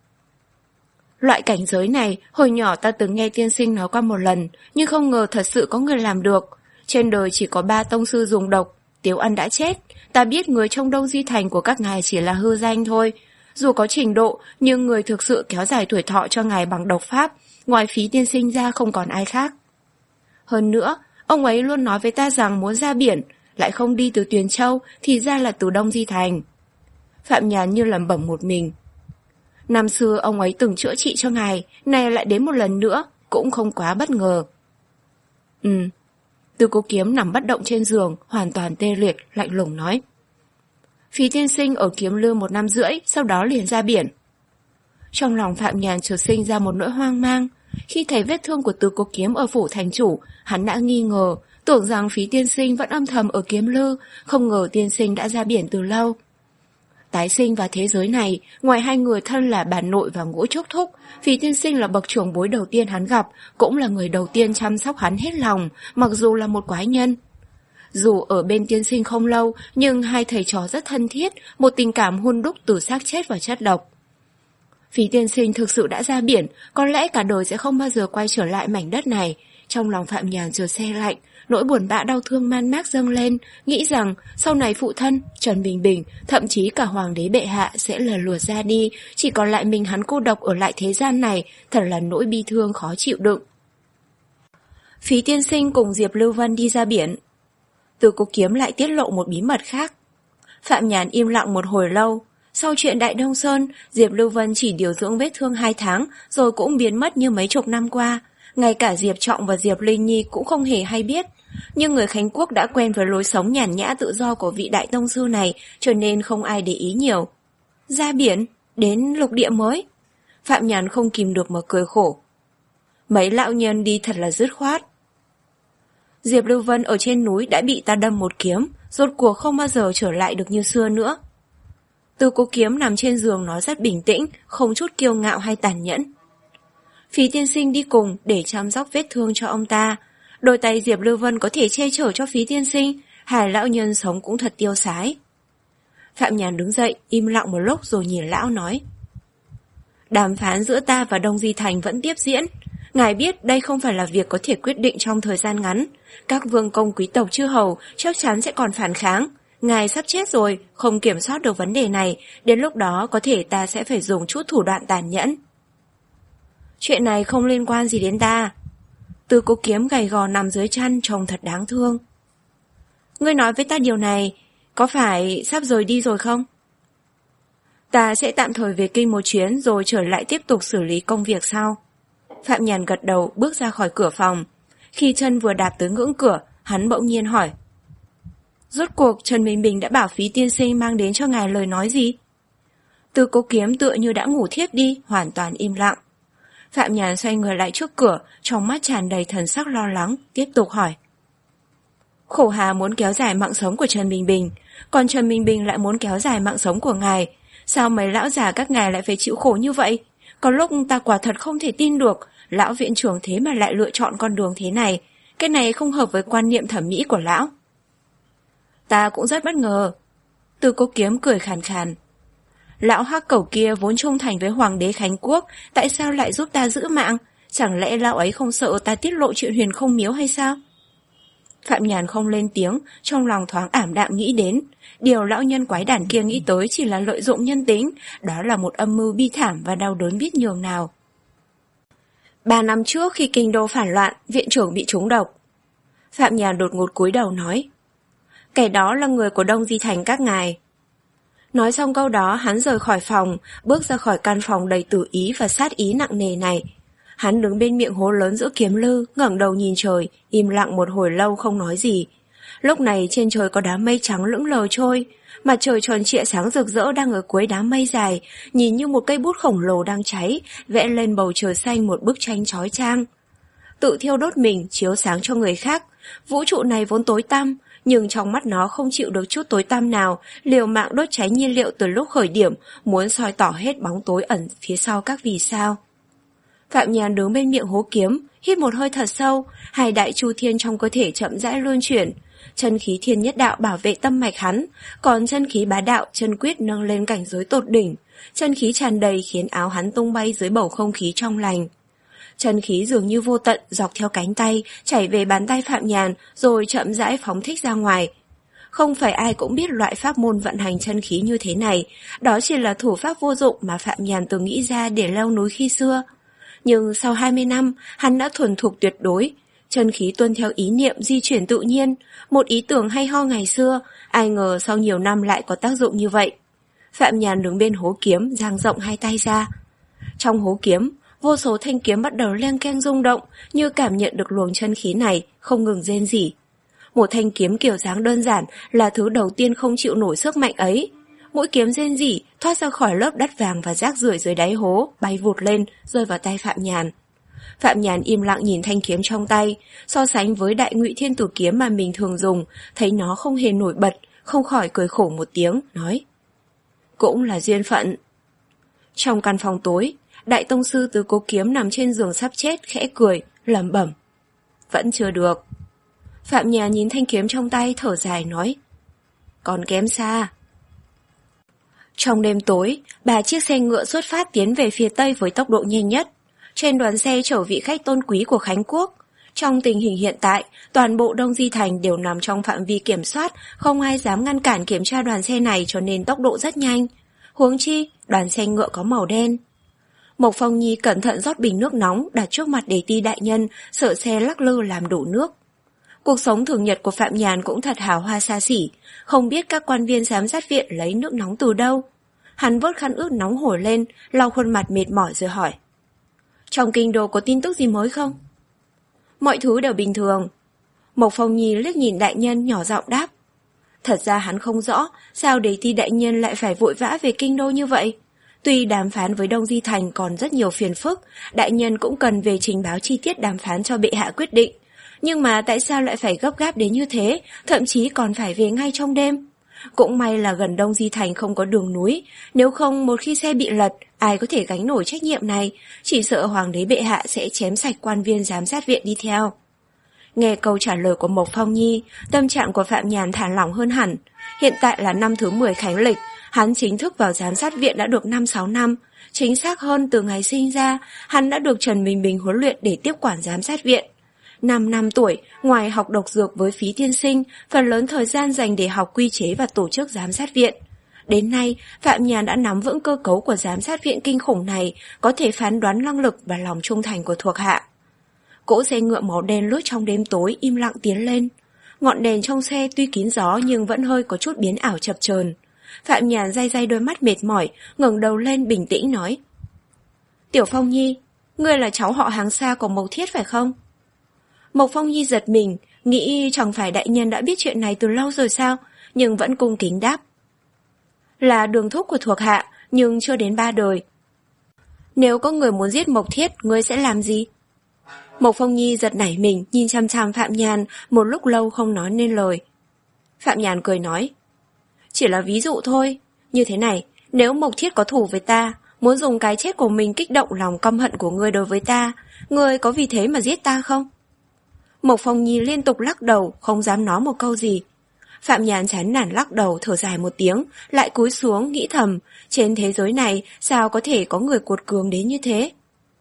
Loại cảnh giới này, hồi nhỏ ta từng nghe tiên sinh nói qua một lần, nhưng không ngờ thật sự có người làm được. Trên đời chỉ có ba tông sư dùng độc, Tiếu Ân đã chết. Ta biết người trong Đông Di Thành của các ngài chỉ là hư danh thôi. Dù có trình độ, nhưng người thực sự kéo dài tuổi thọ cho ngài bằng độc pháp, ngoài Phí tiên sinh ra không còn ai khác. Hơn nữa, ông ấy luôn nói với ta rằng muốn ra biển, lại không đi từ Tuyền Châu, thì ra là từ Đông Di Thành. Phạm Nhàn như lẩm bẩm một mình. Năm xưa ông ấy từng chữa trị cho ngài, nay lại đến một lần nữa, cũng không quá bất ngờ. Ừ. Từ Cố Kiếm nằm bất động trên giường, hoàn toàn tê liệt, lạnh lùng nói: Phí tiên sinh ở Kiếm Lư một năm rưỡi, sau đó liền ra biển. Trong lòng Phạm Nhàn chợt sinh ra một nỗi hoang mang. Khi thấy vết thương của Từ Cố Kiếm ở phủ thành chủ, hắn đã nghi ngờ, tưởng rằng Phí tiên sinh vẫn âm thầm ở Kiếm Lư, không ngờ tiên sinh đã ra biển từ lâu. Tái sinh vào thế giới này, ngoài hai người thân là bà nội và Ngũ Trúc Thúc, Phí tiên sinh là bậc trưởng bối đầu tiên hắn gặp, cũng là người đầu tiên chăm sóc hắn hết lòng, mặc dù là một quái nhân. Dù ở bên tiên sinh không lâu, nhưng hai thầy trò rất thân thiết, một tình cảm hun đúc từ xác chết và chất độc. Phí tiên sinh thực sự đã ra biển, có lẽ cả đời sẽ không bao giờ quay trở lại mảnh đất này. Trong lòng Phạm Nhàn chợt se lạnh, nỗi buồn bã đau thương man mác dâng lên, nghĩ rằng sau này phụ thân, Trần Bình Bình, thậm chí cả hoàng đế bệ hạ sẽ lờ lượt ra đi, chỉ còn lại mình hắn cô độc ở lại thế gian này, thật là nỗi bi thương khó chịu đựng. Phí tiên sinh cùng Diệp Lưu Vân đi ra biển. Từ Cố Kiếm lại tiết lộ một bí mật khác. Phạm Nhàn im lặng một hồi lâu. Sau chuyện Đại Đông Sơn, Diệp Lưu Vân chỉ điều dưỡng vết thương hai tháng, rồi cũng biến mất như mấy chục năm qua. Ngay cả Diệp Trọng và Diệp Linh Nhi cũng không hề hay biết. Nhưng người Khánh Quốc đã quen với lối sống nhàn nhã tự do của vị đại tông sư này, cho nên không ai để ý nhiều. Ra biển, đến lục địa mới. Phạm Nhàn không kìm được mà cười khổ. Mấy lão nhân đi thật là dứt khoát. Diệp Lưu Vân ở trên núi đã bị ta đâm một kiếm, rốt cuộc không bao giờ trở lại được như xưa nữa. Từ Cố Kiếm nằm trên giường nói rất bình tĩnh, không chút kiêu ngạo hay tàn nhẫn. Phí tiên sinh đi cùng để chăm sóc vết thương cho ông ta. Đôi tay Diệp Lưu Vân có thể che chở cho Phí tiên sinh, hai lão nhân sống cũng thật tiêu sái. Phạm Nhàn đứng dậy, im lặng một lúc rồi nhìn lão nói. Đàm phán giữa ta và Đông Di Thành vẫn tiếp diễn. Ngài biết đây không phải là việc có thể quyết định trong thời gian ngắn. Các vương công quý tộc chư hầu chắc chắn sẽ còn phản kháng. Ngài sắp chết rồi, không kiểm soát được vấn đề này, đến lúc đó có thể ta sẽ phải dùng chút thủ đoạn tàn nhẫn. Chuyện này không liên quan gì đến ta. Từ Cố Kiếm gầy gò nằm dưới chăn trông thật đáng thương. Ngươi nói với ta điều này, có phải sắp rời đi rồi không? Ta sẽ tạm thời về kinh một chuyến rồi trở lại tiếp tục xử lý công việc sau. Phạm Nhàn gật đầu bước ra khỏi cửa phòng. Khi chân vừa đạp tới ngưỡng cửa, hắn bỗng nhiên hỏi. Rốt cuộc Trần Bình Bình đã bảo Phí tiên sinh mang đến cho ngài lời nói gì? Từ Cố Kiếm tựa như đã ngủ thiếp đi, hoàn toàn im lặng. Phạm Nhàn xoay người lại trước cửa, trong mắt tràn đầy thần sắc lo lắng, tiếp tục hỏi. Khổ Hà muốn kéo dài mạng sống của Trần Bình Bình, còn Trần Bình Bình lại muốn kéo dài mạng sống của ngài. Sao mấy lão già các ngài lại phải chịu khổ như vậy? Có lúc ta quả thật không thể tin được, lão viện trưởng thế mà lại lựa chọn con đường thế này. Cái này không hợp với quan niệm thẩm mỹ của lão. Ta cũng rất bất ngờ. Từ Cố Kiếm cười khàn khàn. Lão hắc cẩu kia vốn trung thành với Hoàng đế Khánh Quốc, tại sao lại giúp ta giữ mạng? Chẳng lẽ lão ấy không sợ ta tiết lộ chuyện Huyền Không Miếu hay sao? Phạm Nhàn không lên tiếng, trong lòng thoáng ảm đạm nghĩ đến. Điều lão nhân quái đản kia nghĩ tới chỉ là lợi dụng nhân tính, đó là một âm mưu bi thảm và đau đớn biết nhường nào. Ba năm trước khi kinh đô phản loạn, viện trưởng bị trúng độc. Phạm Nhàn đột ngột cúi đầu nói. Kẻ đó là người của Đông Di Thành các ngài. Nói xong câu đó, hắn rời khỏi phòng, bước ra khỏi căn phòng đầy tử ý và sát ý nặng nề này. Hắn đứng bên miệng hố lớn giữa kiếm lư, ngẩng đầu nhìn trời, im lặng một hồi lâu không nói gì. Lúc này trên trời có đám mây trắng lững lờ trôi, mặt trời tròn trịa sáng rực rỡ đang ở cuối đám mây dài, nhìn như một cây bút khổng lồ đang cháy, vẽ lên bầu trời xanh một bức tranh chói chang. Tự thiêu đốt mình, chiếu sáng cho người khác. Vũ trụ này vốn tối tăm, nhưng trong mắt nó không chịu được chút tối tăm nào, liều mạng đốt cháy nhiên liệu từ lúc khởi điểm, muốn soi tỏ hết bóng tối ẩn phía sau các vì sao. Phạm Nhàn đứng bên miệng hố kiếm, hít một hơi thật sâu, hai đại chu thiên trong cơ thể chậm rãi luân chuyển. Chân khí thiên nhất đạo bảo vệ tâm mạch hắn, còn chân khí bá đạo chân quyết nâng lên cảnh giới tột đỉnh. Chân khí tràn đầy khiến áo hắn tung bay dưới bầu không khí trong lành. Chân khí dường như vô tận dọc theo cánh tay, chảy về bàn tay Phạm Nhàn rồi chậm rãi phóng thích ra ngoài. Không phải ai cũng biết loại pháp môn vận hành chân khí như thế này, đó chỉ là thủ pháp vô dụng mà Phạm Nhàn từng nghĩ ra để leo núi khi xưa. Nhưng sau hai mươi năm, hắn đã thuần thục tuyệt đối. Chân khí tuân theo ý niệm di chuyển tự nhiên, một ý tưởng hay ho ngày xưa, ai ngờ sau nhiều năm lại có tác dụng như vậy. Phạm Nhàn đứng bên hố kiếm, dang rộng hai tay ra. Trong hố kiếm, vô số thanh kiếm bắt đầu leng keng rung động, như cảm nhận được luồng chân khí này, không ngừng rên rỉ. Một thanh kiếm kiểu dáng đơn giản là thứ đầu tiên không chịu nổi sức mạnh ấy. Mũi kiếm rên rỉ, thoát ra khỏi lớp đất vàng và rác rưởi dưới đáy hố, bay vụt lên, rơi vào tay Phạm Nhàn. Phạm Nhàn im lặng nhìn thanh kiếm trong tay, so sánh với đại ngụy thiên tử kiếm mà mình thường dùng, thấy nó không hề nổi bật, không khỏi cười khổ một tiếng, nói. cũng là duyên phận. Trong căn phòng tối, Đại tông sư Tứ Cố Kiếm nằm trên giường sắp chết khẽ cười, lẩm bẩm. Vẫn chưa được. Phạm Nhàn nhìn thanh kiếm trong tay thở dài nói. Còn kém xa. Trong đêm tối, ba chiếc xe ngựa xuất phát tiến về phía tây với tốc độ nhanh nhất. Trên đoàn xe chở vị khách tôn quý của Khánh Quốc. Trong tình hình hiện tại, toàn bộ Đông Di Thành đều nằm trong phạm vi kiểm soát, không ai dám ngăn cản kiểm tra đoàn xe này cho nên tốc độ rất nhanh. Huống chi, đoàn xe ngựa có màu đen. Mộc Phong Nhi cẩn thận rót bình nước nóng đặt trước mặt Đế Ti đại nhân, sợ xe lắc lư làm đổ nước. Cuộc sống thường nhật của Phạm Nhàn cũng thật hào hoa xa xỉ, không biết các quan viên giám sát viện lấy nước nóng từ đâu. Hắn vớt khăn ướt nóng hổi lên, lau khuôn mặt mệt mỏi rồi hỏi. Trong kinh đô có tin tức gì mới không? Mọi thứ đều bình thường. Mộc Phong Nhi liếc nhìn đại nhân nhỏ giọng đáp. Thật ra hắn không rõ sao Đế Ti đại nhân lại phải vội vã về kinh đô như vậy. Tuy đàm phán với Đông Di Thành còn rất nhiều phiền phức, đại nhân cũng cần về trình báo chi tiết đàm phán cho bệ hạ quyết định. Nhưng mà tại sao lại phải gấp gáp đến như thế, thậm chí còn phải về ngay trong đêm? Cũng may là gần Đông Di Thành không có đường núi, nếu không một khi xe bị lật, ai có thể gánh nổi trách nhiệm này, chỉ sợ hoàng đế bệ hạ sẽ chém sạch quan viên giám sát viện đi theo. Nghe câu trả lời của Mộc Phong Nhi, tâm trạng của Phạm Nhàn thả lỏng hơn hẳn. Hiện tại là năm thứ mười khánh lịch, hắn chính thức vào giám sát viện đã được năm sáu năm. Chính xác hơn từ ngày sinh ra, hắn đã được Trần Bình Bình huấn luyện để tiếp quản giám sát viện. Năm năm tuổi, ngoài học độc dược với Phí tiên sinh, phần lớn thời gian dành để học quy chế và tổ chức giám sát viện. Đến nay, Phạm Nhàn đã nắm vững cơ cấu của giám sát viện kinh khủng này, có thể phán đoán năng lực và lòng trung thành của thuộc hạ. Cỗ xe ngựa màu đen lướt trong đêm tối im lặng tiến lên. Ngọn đèn trong xe tuy kín gió nhưng vẫn hơi có chút biến ảo chập chờn. Phạm Nhàn day day đôi mắt mệt mỏi, ngẩng đầu lên bình tĩnh nói. Tiểu Phong Nhi, ngươi là cháu họ hàng xa của Mộc Thiết phải không? Mộc Phong Nhi giật mình, nghĩ chẳng phải đại nhân đã biết chuyện này từ lâu rồi sao, nhưng vẫn cung kính đáp. Là đường thúc của thuộc hạ, nhưng chưa đến ba đời. Nếu có người muốn giết Mộc Thiết, ngươi sẽ làm gì? Mộc Phong Nhi giật nảy mình, nhìn chăm chăm Phạm Nhàn, một lúc lâu không nói nên lời. Phạm Nhàn cười nói. Chỉ là ví dụ thôi, như thế này, nếu Mộc Thiết có thù với ta, muốn dùng cái chết của mình kích động lòng căm hận của ngươi đối với ta, ngươi có vì thế mà giết ta không? Mộc Phong Nhi liên tục lắc đầu, không dám nói một câu gì. Phạm Nhàn chán nản lắc đầu thở dài một tiếng, lại cúi xuống nghĩ thầm, trên thế giới này sao có thể có người cuột cường đến như thế?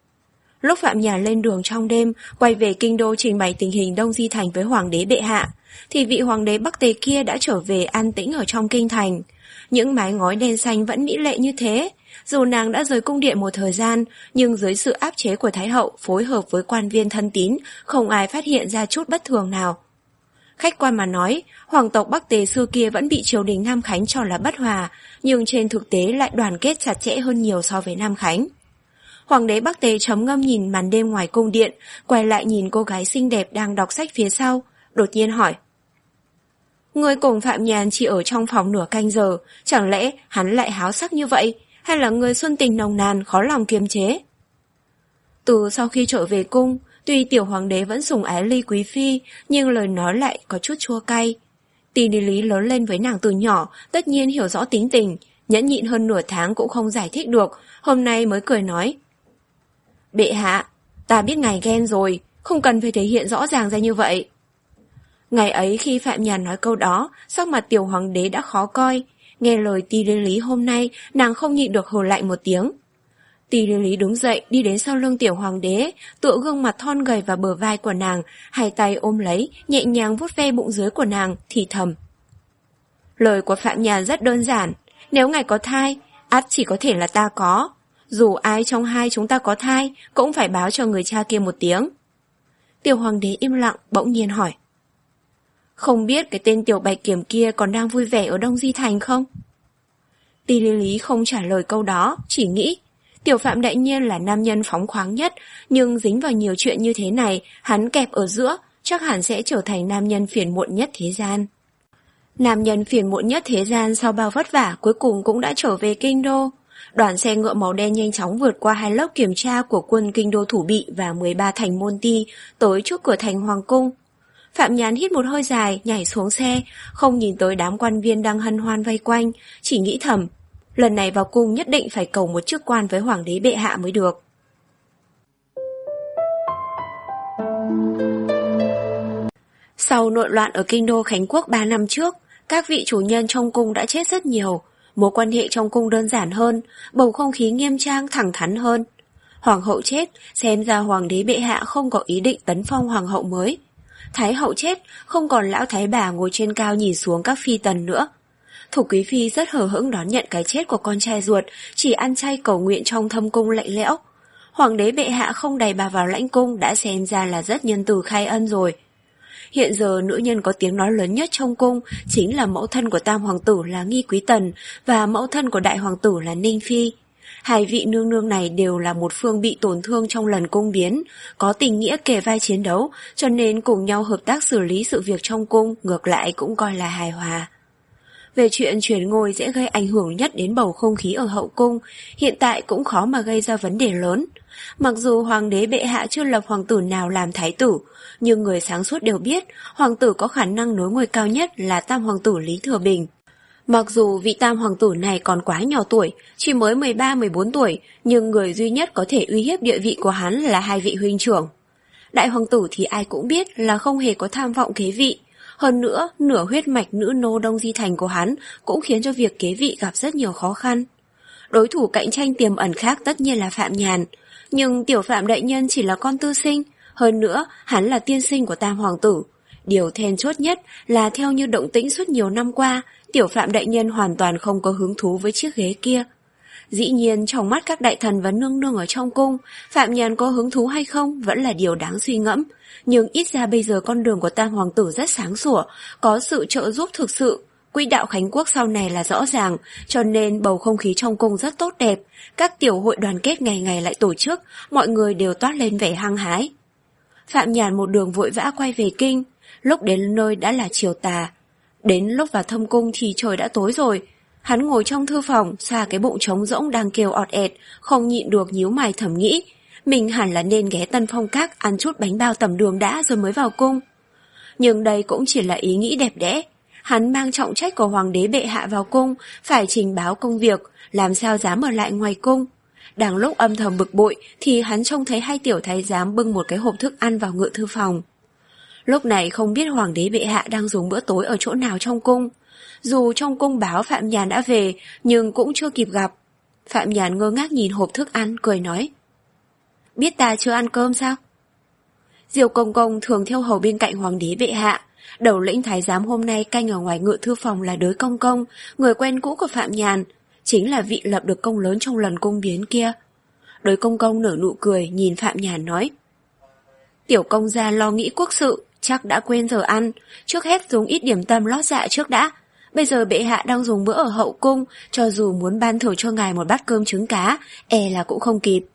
Lúc Phạm Nhàn lên đường trong đêm, quay về kinh đô trình bày tình hình Đông Di Thành với hoàng đế bệ hạ, thì vị hoàng đế Bắc Tề kia đã trở về an tĩnh ở trong kinh thành. Những mái ngói đen xanh vẫn mỹ lệ như thế. Dù nàng đã rời cung điện một thời gian, nhưng dưới sự áp chế của Thái hậu phối hợp với quan viên thân tín, không ai phát hiện ra chút bất thường nào. Khách quan mà nói, hoàng tộc Bắc Tề xưa kia vẫn bị triều đình Nam Khánh cho là bất hòa, nhưng trên thực tế lại đoàn kết chặt chẽ hơn nhiều so với Nam Khánh. Hoàng đế Bắc Tề trầm ngâm nhìn màn đêm ngoài cung điện, quay lại nhìn cô gái xinh đẹp đang đọc sách phía sau, đột nhiên hỏi. Ngươi cùng Phạm Nhàn chỉ ở trong phòng nửa canh giờ, chẳng lẽ hắn lại háo sắc như vậy, hay là người xuân tình nồng nàn khó lòng kiềm chế? Từ sau khi trở về cung, tuy tiểu hoàng đế vẫn sủng ái Ly quý phi, nhưng lời nói lại có chút chua cay. Tỷ Lý Lý lớn lên với nàng từ nhỏ, tất nhiên hiểu rõ tính tình, nhẫn nhịn hơn nửa tháng cũng không giải thích được, hôm nay mới cười nói. Bệ hạ, ta biết ngài ghen rồi, không cần phải thể hiện rõ ràng ra như vậy. Ngày ấy khi Phạm Nhàn nói câu đó, sắc mặt tiểu hoàng đế đã khó coi. Nghe lời Tỷ Lý Lý hôm nay, nàng không nhịn được hừ lạnh một tiếng. Tỷ Lý Lý đứng dậy đi đến sau lưng tiểu hoàng đế, tựa gương mặt thon gầy vào bờ vai của nàng, hai tay ôm lấy, nhẹ nhàng vuốt ve bụng dưới của nàng, thì thầm. Lời của Phạm Nhàn rất đơn giản, nếu ngài có thai, ắt chỉ có thể là ta có. Dù ai trong hai chúng ta có thai, cũng phải báo cho người cha kia một tiếng. Tiểu hoàng đế im lặng, bỗng nhiên hỏi. Không biết cái tên tiểu bạch kiểm kia còn đang vui vẻ ở Đông Di Thành không? Tỷ Lý Lý không trả lời câu đó, chỉ nghĩ, tiểu Phạm đại nhiên là nam nhân phóng khoáng nhất, nhưng dính vào nhiều chuyện như thế này, hắn kẹp ở giữa, chắc hẳn sẽ trở thành nam nhân phiền muộn nhất thế gian. Nam nhân phiền muộn nhất thế gian sau bao vất vả cuối cùng cũng đã trở về kinh đô. Đoàn xe ngựa màu đen nhanh chóng vượt qua hai lớp kiểm tra của quân kinh đô thủ bị và mười ba thành môn ti, tới trước cửa thành hoàng cung. Phạm Nhàn hít một hơi dài, nhảy xuống xe, không nhìn tới đám quan viên đang hân hoan vây quanh, chỉ nghĩ thầm, Lần này vào cung nhất định phải cầu một chức quan với hoàng đế bệ hạ mới được. Sau nội loạn ở kinh đô Khánh Quốc ba năm trước, các vị chủ nhân trong cung đã chết rất nhiều, mối quan hệ trong cung đơn giản hơn, bầu không khí nghiêm trang thẳng thắn hơn. Hoàng hậu chết, xem ra hoàng đế bệ hạ không có ý định tấn phong hoàng hậu mới. Thái hậu chết, không còn lão thái bà ngồi trên cao nhìn xuống các phi tần nữa. Thục quý phi rất hờ hững đón nhận cái chết của con trai ruột, chỉ ăn chay cầu nguyện trong thâm cung lạnh lẽo. Hoàng đế bệ hạ không đày bà vào lãnh cung đã xem ra là rất nhân từ khai ân rồi. Hiện giờ nữ nhân có tiếng nói lớn nhất trong cung chính là mẫu thân của tam hoàng tử là Nghi Quý Tần và mẫu thân của đại hoàng tử là Ninh Phi. Hai vị nương nương này đều là một phương bị tổn thương trong lần cung biến, có tình nghĩa kề vai chiến đấu, cho nên cùng nhau hợp tác xử lý sự việc trong cung, ngược lại cũng coi là hài hòa. Về chuyện chuyển ngôi sẽ gây ảnh hưởng nhất đến bầu không khí ở hậu cung, hiện tại cũng khó mà gây ra vấn đề lớn. Mặc dù hoàng đế bệ hạ chưa lập hoàng tử nào làm thái tử, nhưng người sáng suốt đều biết hoàng tử có khả năng nối ngôi cao nhất là tam hoàng tử Lý Thừa Bình. Mặc dù vị tam hoàng tử này còn quá nhỏ tuổi, chỉ mới mười ba mười bốn tuổi, nhưng người duy nhất có thể uy hiếp địa vị của hắn là hai vị huynh trưởng. Đại hoàng tử thì ai cũng biết là không hề có tham vọng kế vị. Hơn nữa, nửa huyết mạch nữ nô Đông Di Thành của hắn cũng khiến cho việc kế vị gặp rất nhiều khó khăn. Đối thủ cạnh tranh tiềm ẩn khác tất nhiên là Phạm Nhàn, nhưng tiểu Phạm đại nhân chỉ là con tư sinh, hơn nữa hắn là tiên sinh của tam hoàng tử. Điều then chốt nhất là theo như động tĩnh suốt nhiều năm qua, tiểu Phạm đại nhân hoàn toàn không có hứng thú với chiếc ghế kia. Dĩ nhiên trong mắt các đại thần và nương nương ở trong cung, Phạm Nhàn có hứng thú hay không vẫn là điều đáng suy ngẫm. Nhưng ít ra bây giờ con đường của tam hoàng tử rất sáng sủa, có sự trợ giúp thực sự. Quỹ đạo Khánh Quốc sau này là rõ ràng, cho nên bầu không khí trong cung rất tốt đẹp. Các tiểu hội đoàn kết ngày ngày lại tổ chức, mọi người đều toát lên vẻ hăng hái. Phạm Nhàn một đường vội vã quay về kinh, lúc đến nơi đã là chiều tà. Đến lúc vào thâm cung thì trời đã tối rồi. Hắn ngồi trong thư phòng, xa cái bụng trống rỗng đang kêu ọt ẹt, không nhịn được nhíu mày thầm nghĩ. Mình hẳn là nên ghé Tân Phong Các ăn chút bánh bao tầm đường đã rồi mới vào cung. Nhưng đây cũng chỉ là ý nghĩ đẹp đẽ. Hắn mang trọng trách của hoàng đế bệ hạ vào cung, phải trình báo công việc, làm sao dám ở lại ngoài cung. Đang lúc âm thầm bực bội thì hắn trông thấy hai tiểu thái giám bưng một cái hộp thức ăn vào ngự thư phòng. Lúc này không biết hoàng đế bệ hạ đang dùng bữa tối ở chỗ nào trong cung. Dù trong cung báo Phạm Nhàn đã về, nhưng cũng chưa kịp gặp. Phạm Nhàn ngơ ngác nhìn hộp thức ăn, cười nói: Biết ta chưa ăn cơm sao? Diều Công Công thường theo hầu bên cạnh hoàng đế bệ hạ. Đầu lĩnh thái giám hôm nay canh ở ngoài ngự thư phòng là Đới Công Công, người quen cũ của Phạm Nhàn, chính là vị lập được công lớn trong lần cung biến kia. Đới Công Công nở nụ cười nhìn Phạm Nhàn nói: Tiểu công gia lo nghĩ quốc sự, chắc đã quên giờ ăn, trước hết dùng ít điểm tâm lót dạ trước đã. Bây giờ bệ hạ đang dùng bữa ở hậu cung, cho dù muốn ban thưởng cho ngài một bát cơm trứng cá, e là cũng không kịp.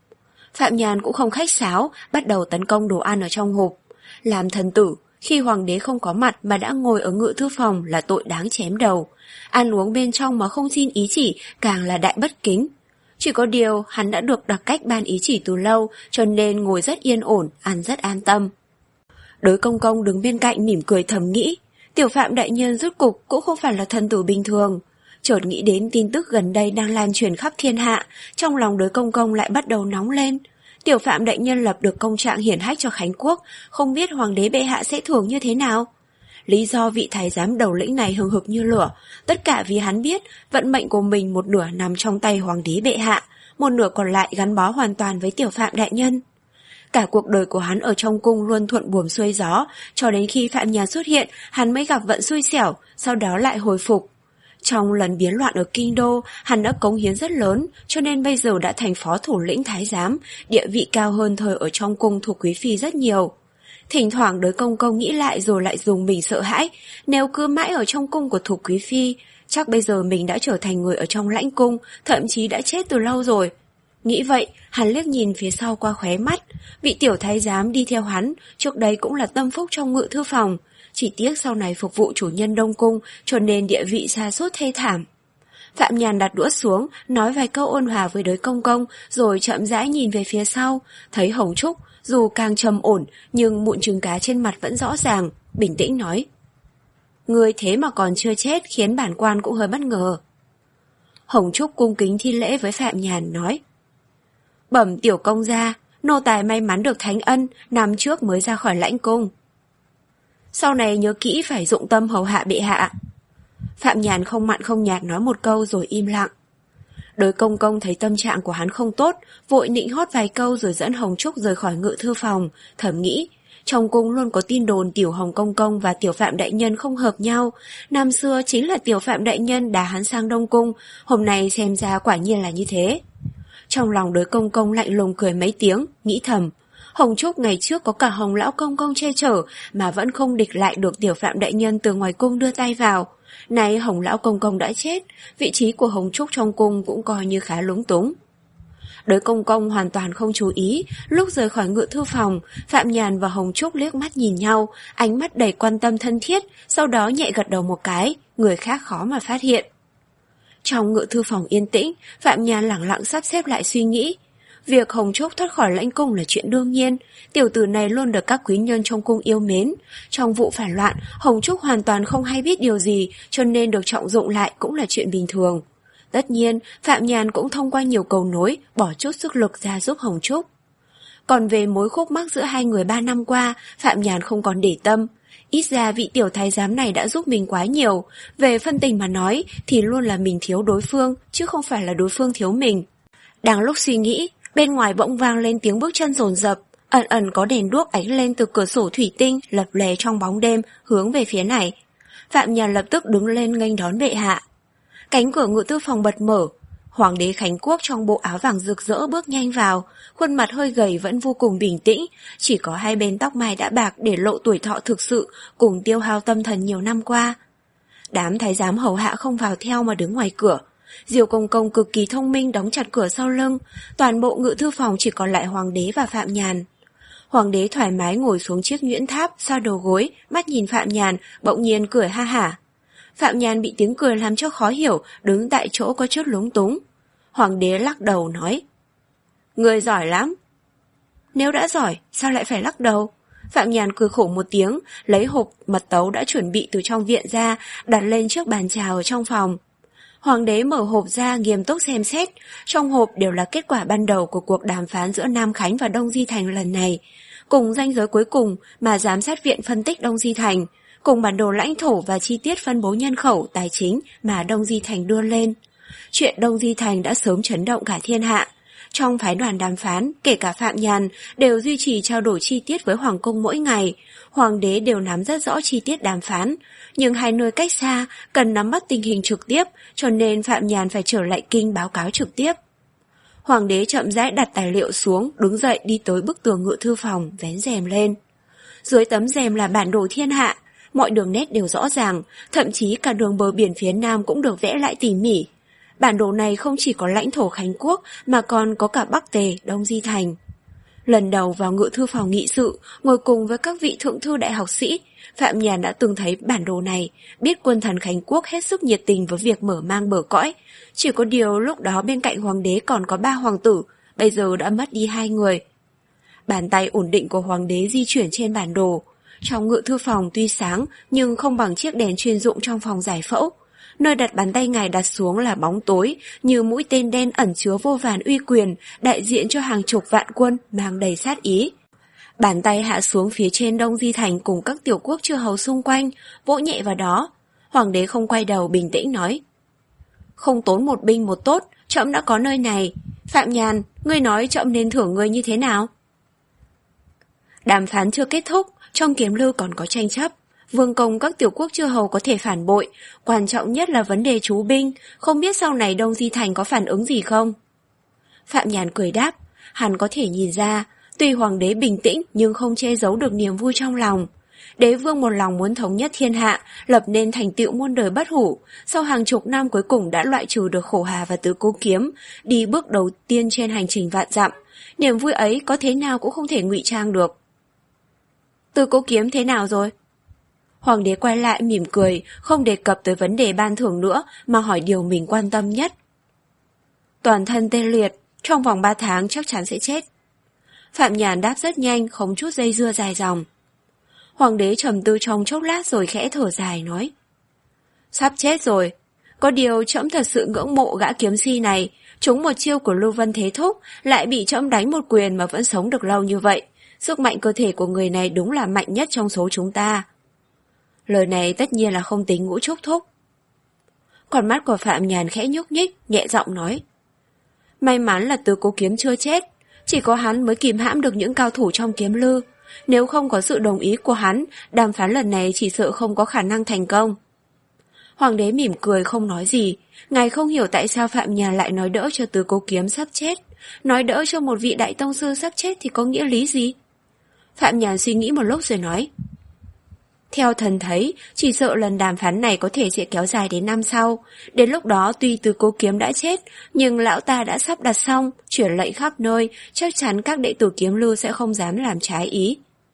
Phạm Nhàn cũng không khách sáo, bắt đầu tấn công đồ ăn ở trong hộp. Làm thần tử, khi hoàng đế không có mặt mà đã ngồi ở ngự thư phòng là tội đáng chém đầu. Ăn uống bên trong mà không xin ý chỉ càng là đại bất kính. Chỉ có điều hắn đã được đặc cách ban ý chỉ từ lâu, cho nên ngồi rất yên ổn, ăn rất an tâm. Đới Công Công đứng bên cạnh mỉm cười thầm nghĩ, tiểu Phạm đại nhân rốt cục cũng không phải là thần tử bình thường. Chợt nghĩ đến tin tức gần đây đang lan truyền khắp thiên hạ, trong lòng Đới Công Công lại bắt đầu nóng lên. Tiểu Phạm đại nhân lập được công trạng hiển hách cho Khánh Quốc, không biết hoàng đế bệ hạ sẽ thưởng như thế nào. Lý do vị thái giám đầu lĩnh này hừng hực như lửa, tất cả vì hắn biết vận mệnh của mình một nửa nằm trong tay hoàng đế bệ hạ, một nửa còn lại gắn bó hoàn toàn với tiểu Phạm đại nhân. Cả cuộc đời của hắn ở trong cung luôn thuận buồm xuôi gió, cho đến khi Phạm Nhàn xuất hiện, hắn mới gặp vận xui xẻo, sau đó lại hồi phục. Trong lần biến loạn ở kinh đô, hắn đã cống hiến rất lớn, cho nên bây giờ đã thành phó thủ lĩnh thái giám, địa vị cao hơn thời ở trong cung thuộc quý phi rất nhiều. Thỉnh thoảng Đới Công Công nghĩ lại rồi lại dùng mình sợ hãi, nếu cứ mãi ở trong cung của thuộc quý phi, chắc bây giờ mình đã trở thành người ở trong lãnh cung, thậm chí đã chết từ lâu rồi. Nghĩ vậy, hắn liếc nhìn phía sau qua khóe mắt, vị tiểu thái giám đi theo hắn, trước đây cũng là tâm phúc trong ngự thư phòng, chỉ tiếc sau này phục vụ chủ nhân Đông Cung, cho nên địa vị sa sút thê thảm. Phạm Nhàn đặt đũa xuống, nói vài câu ôn hòa với Đới Công Công, rồi chậm rãi nhìn về phía sau, thấy Hồng Trúc, dù càng trầm ổn, nhưng mụn trứng cá trên mặt vẫn rõ ràng, bình tĩnh nói: Ngươi thế mà còn chưa chết khiến bản quan cũng hơi bất ngờ. Hồng Trúc cung kính thi lễ với Phạm Nhàn nói: Bẩm tiểu công gia, nô tài may mắn được thánh ân, năm trước mới ra khỏi lãnh cung. Sau này nhớ kỹ phải dụng tâm hầu hạ bệ hạ. Phạm Nhàn không mặn không nhạt nói một câu rồi im lặng. Đới công công thấy tâm trạng của hắn không tốt, vội nịnh hót vài câu rồi dẫn Hồng Trúc rời khỏi ngự thư phòng, thầm nghĩ, trong cung luôn có tin đồn tiểu Hồng công công và tiểu Phạm đại nhân không hợp nhau, năm xưa chính là tiểu Phạm đại nhân đá hắn sang Đông cung, hôm nay xem ra quả nhiên là như thế. Trong lòng Đới công công lạnh lùng cười mấy tiếng, nghĩ thầm, Hồng Trúc ngày trước có cả Hồng lão công công che chở mà vẫn không địch lại được tiểu Phạm đại nhân từ ngoài cung đưa tay vào. Nay Hồng lão công công đã chết, vị trí của Hồng Trúc trong cung cũng coi như khá lúng túng. Đới công công hoàn toàn không chú ý, lúc rời khỏi ngự thư phòng, Phạm Nhàn và Hồng Trúc liếc mắt nhìn nhau, ánh mắt đầy quan tâm thân thiết, sau đó nhẹ gật đầu một cái, người khác khó mà phát hiện. Trong ngự thư phòng yên tĩnh, Phạm Nhàn lẳng lặng sắp xếp lại suy nghĩ. Việc Hồng Trúc thoát khỏi lãnh cung là chuyện đương nhiên, tiểu tử này luôn được các quý nhân trong cung yêu mến. Trong vụ phản loạn, Hồng Trúc hoàn toàn không hay biết điều gì, cho nên được trọng dụng lại cũng là chuyện bình thường. Tất nhiên, Phạm Nhàn cũng thông qua nhiều cầu nối, bỏ chút sức lực ra giúp Hồng Trúc. Còn về mối khúc mắc giữa hai người ba năm qua, Phạm Nhàn không còn để tâm. Ít ra vị tiểu thái giám này đã giúp mình quá nhiều. Về phân tình mà nói, thì luôn là mình thiếu đối phương, chứ không phải là đối phương thiếu mình. Đang lúc suy nghĩ, bên ngoài bỗng vang lên tiếng bước chân dồn dập, ẩn ẩn có đèn đuốc ánh lên từ cửa sổ thủy tinh, lập lè trong bóng đêm, hướng về phía này. Phạm Nhàn lập tức đứng lên nghênh đón bệ hạ. Cánh cửa ngự thư phòng bật mở, Hoàng đế Khánh Quốc trong bộ áo vàng rực rỡ bước nhanh vào, khuôn mặt hơi gầy vẫn vô cùng bình tĩnh, chỉ có hai bên tóc mai đã bạc để lộ tuổi thọ thực sự, cùng tiêu hao tâm thần nhiều năm qua. Đám thái giám hầu hạ không vào theo mà đứng ngoài cửa. Diều công công cực kỳ thông minh đóng chặt cửa sau lưng, toàn bộ ngự thư phòng chỉ còn lại Hoàng đế và Phạm Nhàn. Hoàng đế thoải mái ngồi xuống chiếc nhuyễn tháp, xoa đầu gối, mắt nhìn Phạm Nhàn, bỗng nhiên cười ha hả. Phạm Nhàn bị tiếng cười làm cho khó hiểu, đứng tại chỗ có chút lúng túng. Hoàng đế lắc đầu nói: Người giỏi lắm. Nếu đã giỏi, sao lại phải lắc đầu? Phạm Nhàn cười khổ một tiếng, lấy hộp mật tấu đã chuẩn bị từ trong viện ra, đặt lên trước bàn trà ở trong phòng. Hoàng đế mở hộp ra nghiêm túc xem xét, trong hộp đều là kết quả ban đầu của cuộc đàm phán giữa Nam Khánh và Đông Di Thành lần này, cùng ranh giới cuối cùng mà giám sát viện phân tích Đông Di Thành, cùng bản đồ lãnh thổ và chi tiết phân bố nhân khẩu, tài chính mà Đông Di Thành đưa lên. Chuyện Đông Di Thành đã sớm chấn động cả thiên hạ. Trong phái đoàn đàm phán, kể cả Phạm Nhàn, đều duy trì trao đổi chi tiết với Hoàng cung mỗi ngày. Hoàng đế đều nắm rất rõ chi tiết đàm phán, nhưng hai nơi cách xa, cần nắm bắt tình hình trực tiếp, cho nên Phạm Nhàn phải trở lại kinh báo cáo trực tiếp. Hoàng đế chậm rãi đặt tài liệu xuống, đứng dậy đi tới bức tường ngự thư phòng, vén rèm lên. Dưới tấm rèm là bản đồ thiên hạ, mọi đường nét đều rõ ràng, thậm chí cả đường bờ biển phía Nam cũng được vẽ lại tỉ mỉ. Bản đồ này không chỉ có lãnh thổ Khánh Quốc mà còn có cả Bắc Tề, Đông Di Thành. Lần đầu vào ngự thư phòng nghị sự, ngồi cùng với các vị thượng thư đại học sĩ, Phạm Nhàn đã từng thấy bản đồ này, biết quân thần Khánh Quốc hết sức nhiệt tình với việc mở mang bờ cõi. Chỉ có điều lúc đó bên cạnh hoàng đế còn có ba hoàng tử, bây giờ đã mất đi hai người. Bàn tay ổn định của hoàng đế di chuyển trên bản đồ. Trong ngự thư phòng tuy sáng nhưng không bằng chiếc đèn chuyên dụng trong phòng giải phẫu. Nơi đặt bàn tay ngài đặt xuống là bóng tối, như mũi tên đen ẩn chứa vô vàn uy quyền, đại diện cho hàng chục vạn quân mang đầy sát ý. Bàn tay hạ xuống phía trên Đông Di Thành cùng các tiểu quốc chư hầu xung quanh, vỗ nhẹ vào đó. Hoàng đế không quay đầu, bình tĩnh nói: Không tốn một binh một tốt, trẫm đã có nơi này. Phạm Nhàn, ngươi nói trẫm nên thưởng ngươi như thế nào? Đàm phán chưa kết thúc, trong kiếm lưu còn có tranh chấp. Vương công các tiểu quốc chư hầu có thể phản bội, quan trọng nhất là vấn đề trú binh, không biết sau này Đông Di Thành có phản ứng gì không? Phạm Nhàn cười đáp, hắn có thể nhìn ra, tuy hoàng đế bình tĩnh nhưng không che giấu được niềm vui trong lòng. Đế vương một lòng muốn thống nhất thiên hạ, lập nên thành tựu muôn đời bất hủ, sau hàng chục năm cuối cùng đã loại trừ được Khổ Hà và Tứ Cố Kiếm, đi bước đầu tiên trên hành trình vạn dặm. Niềm vui ấy có thế nào cũng không thể ngụy trang được. Tứ Cố Kiếm thế nào rồi? Hoàng đế quay lại mỉm cười, không đề cập tới vấn đề ban thưởng nữa mà hỏi điều mình quan tâm nhất. Toàn thân tê liệt, trong vòng ba tháng chắc chắn sẽ chết. Phạm Nhàn đáp rất nhanh, không chút dây dưa dài dòng. Hoàng đế trầm tư trong chốc lát rồi khẽ thở dài nói: Sắp chết rồi, Có điều trẫm thật sự ngưỡng mộ gã kiếm si này, trúng một chiêu của Lưu Vân Thế Thúc, lại bị trẫm đánh một quyền mà vẫn sống được lâu như vậy. Sức mạnh cơ thể của người này đúng là mạnh nhất trong số chúng ta. Lời này tất nhiên là không tính Ngũ Trúc Thúc. Còn mắt của Phạm Nhàn khẽ nhúc nhích, nhẹ giọng nói. May mắn là Tứ Cố Kiếm chưa chết, chỉ có hắn mới kìm hãm được những cao thủ trong kiếm lư. Nếu không có sự đồng ý của hắn, đàm phán lần này chỉ sợ không có khả năng thành công. Hoàng đế mỉm cười không nói gì. Ngài không hiểu tại sao Phạm Nhàn lại nói đỡ cho Tứ Cố Kiếm sắp chết. Nói đỡ cho một vị đại tông sư sắp chết thì có nghĩa lý gì? Phạm Nhàn suy nghĩ một lúc rồi nói. Theo thần thấy, chỉ sợ lần đàm phán này có thể sẽ kéo dài đến năm sau. Đến lúc đó tuy Tứ Cố Kiếm đã chết, nhưng lão ta đã sắp đặt xong, chuyển lệnh khắp nơi, chắc chắn các đệ tử kiếm lưu sẽ không dám làm trái ý.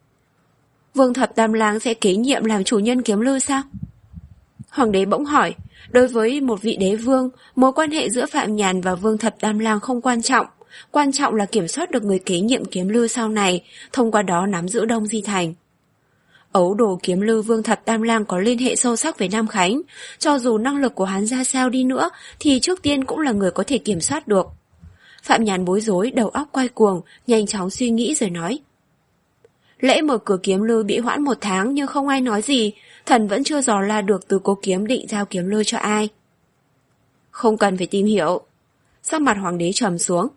Vương Thập Tam Lang sẽ kế nhiệm làm chủ nhân kiếm lưu sao? Hoàng đế bỗng hỏi. Đối với một vị đế vương, mối quan hệ giữa Phạm Nhàn và Vương Thập Tam Lang không quan trọng. Quan trọng là kiểm soát được người kế nhiệm kiếm lưu sau này, thông qua đó nắm giữ Đông Di Thành. Ấu đồ kiếm lưu Vương Thập Tam Lang có liên hệ sâu sắc với Nam Khánh, cho dù năng lực của hắn ra sao đi nữa thì trước tiên cũng là người có thể kiểm soát được. Phạm Nhàn bối rối, đầu óc quay cuồng, nhanh chóng suy nghĩ rồi nói. Lễ mở cửa kiếm lưu bị hoãn một tháng nhưng không ai nói gì, thần vẫn chưa dò la được Tứ Cố Kiếm định giao kiếm lưu cho ai. Không cần phải tìm hiểu. Sắc mặt hoàng đế trầm xuống.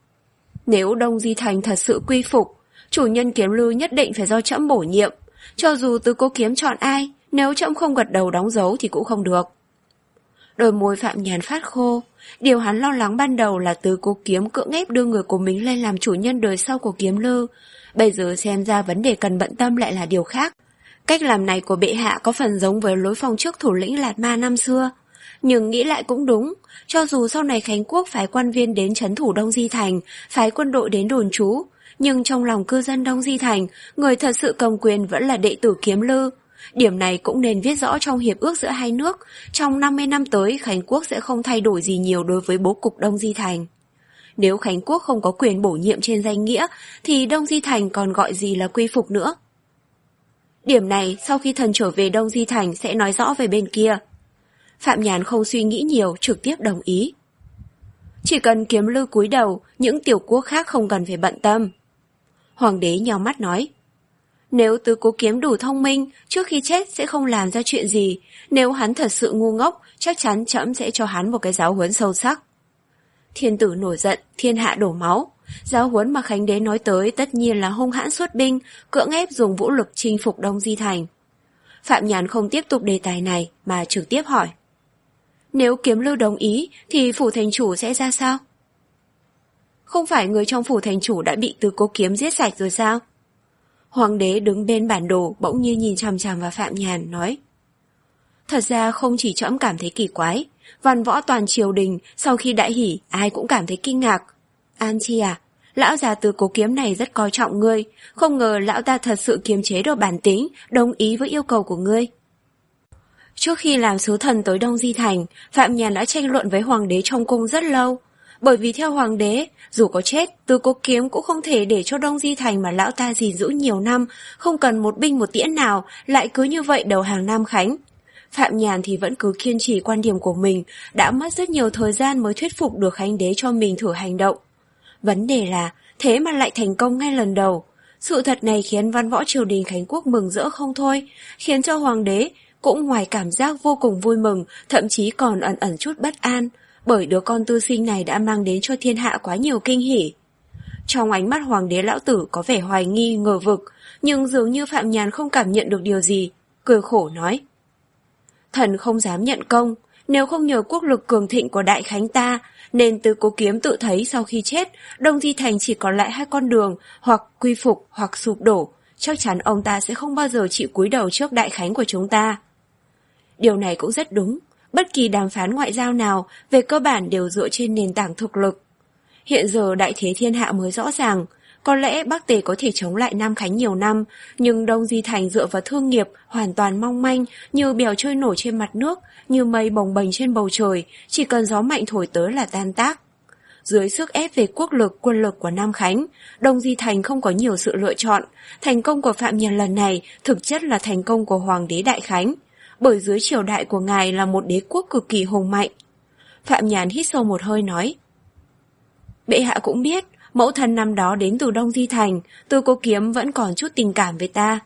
Nếu Đông Di Thành thật sự quy phục, chủ nhân kiếm lưu nhất định phải do trẫm bổ nhiệm. Cho dù Tứ Cố Kiếm chọn ai, nếu trẫm không gật đầu đóng dấu thì cũng không được. Đôi môi Phạm Nhàn phát khô. Điều hắn lo lắng ban đầu là Tứ Cố Kiếm cưỡng ép đưa người của mình lên làm chủ nhân đời sau của kiếm lưu. Bây giờ xem ra vấn đề cần bận tâm lại là điều khác. Cách làm này của bệ hạ có phần giống với lối phong trước thủ lĩnh Lạt Ma năm xưa. Nhưng nghĩ lại cũng đúng, cho dù sau này Khánh Quốc phái quan viên đến trấn thủ Đông Di Thành, phái quân đội đến đồn trú, nhưng trong lòng cư dân Đông Di Thành, người thật sự cầm quyền vẫn là đệ tử kiếm lư. Điểm này cũng nên viết rõ trong hiệp ước giữa hai nước, trong năm mươi năm tới Khánh Quốc sẽ không thay đổi gì nhiều đối với bố cục Đông Di Thành. Nếu Khánh Quốc không có quyền bổ nhiệm trên danh nghĩa, thì Đông Di Thành còn gọi gì là quy phục nữa. Điểm này sau khi thần trở về Đông Di Thành sẽ nói rõ về bên kia. Phạm Nhàn không suy nghĩ nhiều, trực tiếp đồng ý. Chỉ cần kiếm lư cúi đầu, những tiểu quốc khác không cần phải bận tâm. Hoàng đế nhíu mắt nói. Nếu Tứ Cố Kiếm đủ thông minh, trước khi chết sẽ không làm ra chuyện gì. Nếu hắn thật sự ngu ngốc, chắc chắn trẫm sẽ cho hắn một cái giáo huấn sâu sắc. Thiên tử nổi giận, thiên hạ đổ máu. Giáo huấn mà Khánh đế nói tới tất nhiên là hung hãn xuất binh, cưỡng ép dùng vũ lực chinh phục Đông Di Thành. Phạm Nhàn không tiếp tục đề tài này mà trực tiếp hỏi. Nếu kiếm lưu đồng ý thì phủ thành chủ sẽ ra sao? Không phải người trong phủ thành chủ đã bị Tứ Cố Kiếm giết sạch rồi sao? Hoàng đế đứng bên bản đồ bỗng nhiên nhìn chằm chằm vào Phạm Nhàn nói. Thật ra không chỉ trẫm cảm thấy kỳ quái, văn võ toàn triều đình sau khi đại hỉ ai cũng cảm thấy kinh ngạc. An Chi à, lão già Tứ Cố Kiếm này rất coi trọng ngươi, không ngờ lão ta thật sự kiềm chế được bản tính, đồng ý với yêu cầu của ngươi. Trước khi làm sứ thần tới Đông Di Thành, Phạm Nhàn đã tranh luận với hoàng đế trong cung rất lâu. Bởi vì theo hoàng đế, dù có chết, Tứ Cố Kiếm cũng không thể để cho Đông Di Thành mà lão ta gìn giữ nhiều năm, không cần một binh một tiễn nào, lại cứ như vậy đầu hàng Nam Khánh. Phạm Nhàn thì vẫn cứ kiên trì quan điểm của mình, đã mất rất nhiều thời gian mới thuyết phục được Khánh đế cho mình thử hành động. Vấn đề là, thế mà lại thành công ngay lần đầu. Sự thật này khiến văn võ triều đình Khánh Quốc mừng rỡ không thôi, khiến cho hoàng đế cũng ngoài cảm giác vô cùng vui mừng, thậm chí còn ẩn ẩn chút bất an, bởi đứa con tư sinh này đã mang đến cho thiên hạ quá nhiều kinh hỉ. Trong ánh mắt hoàng đế lão tử có vẻ hoài nghi, ngờ vực, nhưng dường như Phạm Nhàn không cảm nhận được điều gì, cười khổ nói. Thần không dám nhận công, nếu không nhờ quốc lực cường thịnh của Đại Khánh ta, nên Tứ Cố Kiếm tự thấy sau khi chết, Đông Di Thành chỉ còn lại hai con đường, hoặc quy phục hoặc sụp đổ, chắc chắn ông ta sẽ không bao giờ chịu cúi đầu trước Đại Khánh của chúng ta. Điều này cũng rất đúng, bất kỳ đàm phán ngoại giao nào về cơ bản đều dựa trên nền tảng thực lực. Hiện giờ đại thế thiên hạ mới rõ ràng, có lẽ Bắc Tề có thể chống lại Nam Khánh nhiều năm, nhưng Đông Di Thành dựa vào thương nghiệp hoàn toàn mong manh, như bèo trôi nổi trên mặt nước, như mây bồng bềnh trên bầu trời, chỉ cần gió mạnh thổi tới là tan tác. Dưới sức ép về quốc lực, quân lực của Nam Khánh, Đông Di Thành không có nhiều sự lựa chọn. Thành công của Phạm Nhàn lần này thực chất là thành công của Hoàng đế Đại Khánh. bởi dưới triều đại của ngài là một đế quốc cực kỳ hùng mạnh. Phạm Nhàn hít sâu một hơi nói. Bệ hạ cũng biết, mẫu thân năm đó đến từ Đông Di Thành, Tư Cô Kiếm vẫn còn chút tình cảm với ta.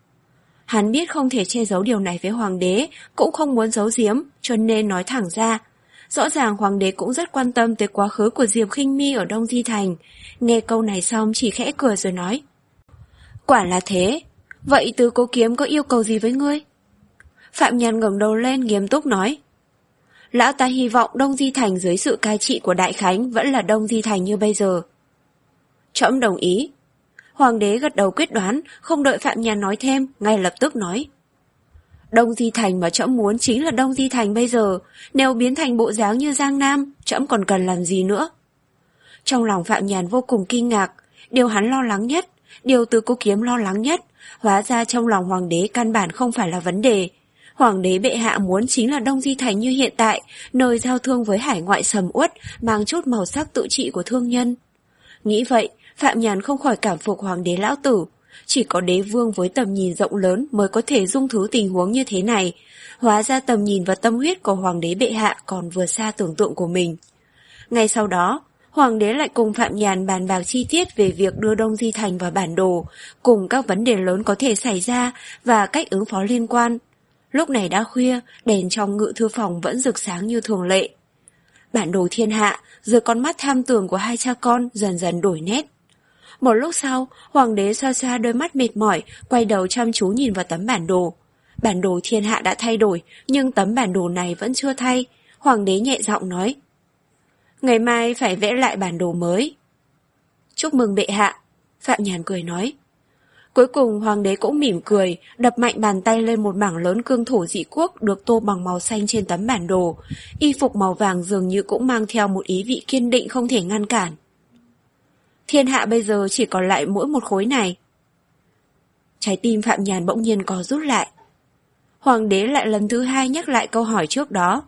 Hắn biết không thể che giấu điều này với hoàng đế, cũng không muốn giấu giếm, cho nên nói thẳng ra. Rõ ràng hoàng đế cũng rất quan tâm tới quá khứ của Diệp Khinh Mi ở Đông Di Thành. Nghe câu này xong chỉ khẽ cười rồi nói. Quả là thế, vậy Tư Cô Kiếm có yêu cầu gì với ngươi? Phạm Nhàn ngẩng đầu lên nghiêm túc nói. Lão ta hy vọng Đông Di Thành dưới sự cai trị của Đại Khánh vẫn là Đông Di Thành như bây giờ. Trẫm đồng ý. Hoàng đế gật đầu quyết đoán, không đợi Phạm Nhàn nói thêm, ngay lập tức nói. Đông Di Thành mà trẫm muốn chính là Đông Di Thành bây giờ, nếu biến thành bộ dáng như Giang Nam, trẫm còn cần làm gì nữa? Trong lòng Phạm Nhàn vô cùng kinh ngạc, điều hắn lo lắng nhất, điều Tư Cô Kiếm lo lắng nhất, hóa ra trong lòng hoàng đế căn bản không phải là vấn đề. Hoàng đế bệ hạ muốn chính là Đông Di Thành như hiện tại, nơi giao thương với hải ngoại sầm uất, mang chút màu sắc tự trị của thương nhân. Nghĩ vậy, Phạm Nhàn không khỏi cảm phục hoàng đế lão tử. Chỉ có đế vương với tầm nhìn rộng lớn mới có thể dung thứ tình huống như thế này. Hóa ra tầm nhìn và tâm huyết của hoàng đế bệ hạ còn vượt xa tưởng tượng của mình. Ngay sau đó, hoàng đế lại cùng Phạm Nhàn bàn bạc chi tiết về việc đưa Đông Di Thành vào bản đồ, cùng các vấn đề lớn có thể xảy ra và cách ứng phó liên quan. Lúc này đã khuya, đèn trong ngự thư phòng vẫn rực sáng như thường lệ. Bản đồ thiên hạ, dưới con mắt tham tưởng của hai cha con dần dần đổi nét. Một lúc sau, hoàng đế xoa xoa đôi mắt mệt mỏi, quay đầu chăm chú nhìn vào tấm bản đồ. Bản đồ thiên hạ đã thay đổi, nhưng tấm bản đồ này vẫn chưa thay. Hoàng đế nhẹ giọng nói. Ngày mai phải vẽ lại bản đồ mới. Chúc mừng bệ hạ, Phạm Nhàn cười nói. Cuối cùng hoàng đế cũng mỉm cười, đập mạnh bàn tay lên một mảng lớn cương thổ dị quốc được tô bằng màu xanh trên tấm bản đồ. Y phục màu vàng dường như cũng mang theo một ý vị kiên định không thể ngăn cản. Thiên hạ bây giờ chỉ còn lại mỗi một khối này. Trái tim Phạm Nhàn bỗng nhiên co rút lại. Hoàng đế lại lần thứ hai nhắc lại câu hỏi trước đó.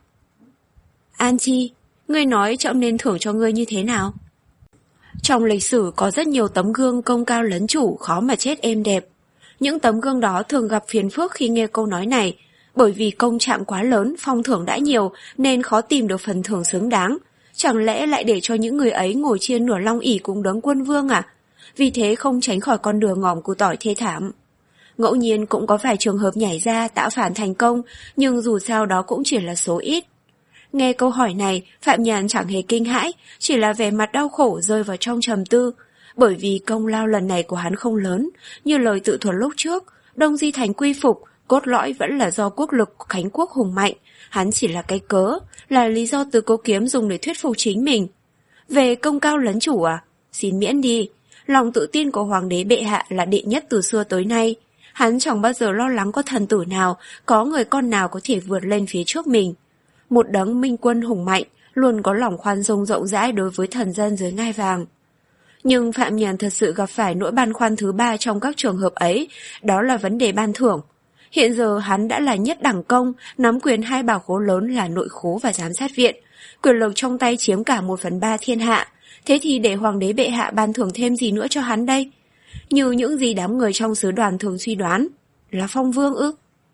An Chi, ngươi nói trẫm nên thưởng cho ngươi như thế nào? Trong lịch sử có rất nhiều tấm gương công cao lấn chủ khó mà chết êm đẹp. Những tấm gương đó thường gặp phiền phức khi nghe câu nói này, bởi vì công trạng quá lớn, phong thưởng đã nhiều nên khó tìm được phần thưởng xứng đáng. Chẳng lẽ lại để cho những người ấy ngồi chia nửa long ỷ cùng đấng quân vương à? Vì thế không tránh khỏi con đường ngòm củ tỏi thê thảm. Ngẫu nhiên cũng có vài trường hợp nhảy ra tạo phản thành công, nhưng dù sao đó cũng chỉ là số ít. Nghe câu hỏi này, Phạm Nhàn chẳng hề kinh hãi, chỉ là vẻ mặt đau khổ rơi vào trong trầm tư. Bởi vì công lao lần này của hắn không lớn, như lời tự thuật lúc trước, Đông Di Thành quy phục, cốt lõi vẫn là do quốc lực Khánh quốc hùng mạnh. Hắn chỉ là cái cớ, là lý do Tư Cô Kiếm dùng để thuyết phục chính mình. Về công cao lấn chủ à? Xin miễn đi. Lòng tự tin của hoàng đế bệ hạ là đệ nhất từ xưa tới nay. Hắn chẳng bao giờ lo lắng có thần tử nào, có người con nào có thể vượt lên phía trước mình. Một đấng minh quân hùng mạnh, luôn có lòng khoan dung rộng rãi đối với thần dân dưới ngai vàng. Nhưng Phạm Nhàn thật sự gặp phải nỗi băn khoăn thứ ba trong các trường hợp ấy, đó là vấn đề ban thưởng. Hiện giờ hắn đã là nhất đẳng công, nắm quyền hai bảo khố lớn là nội khố và giám sát viện. Quyền lực trong tay chiếm cả một phần ba thiên hạ. Thế thì để hoàng đế bệ hạ ban thưởng thêm gì nữa cho hắn đây? Như những gì đám người trong sứ đoàn thường suy đoán, là phong vương ư?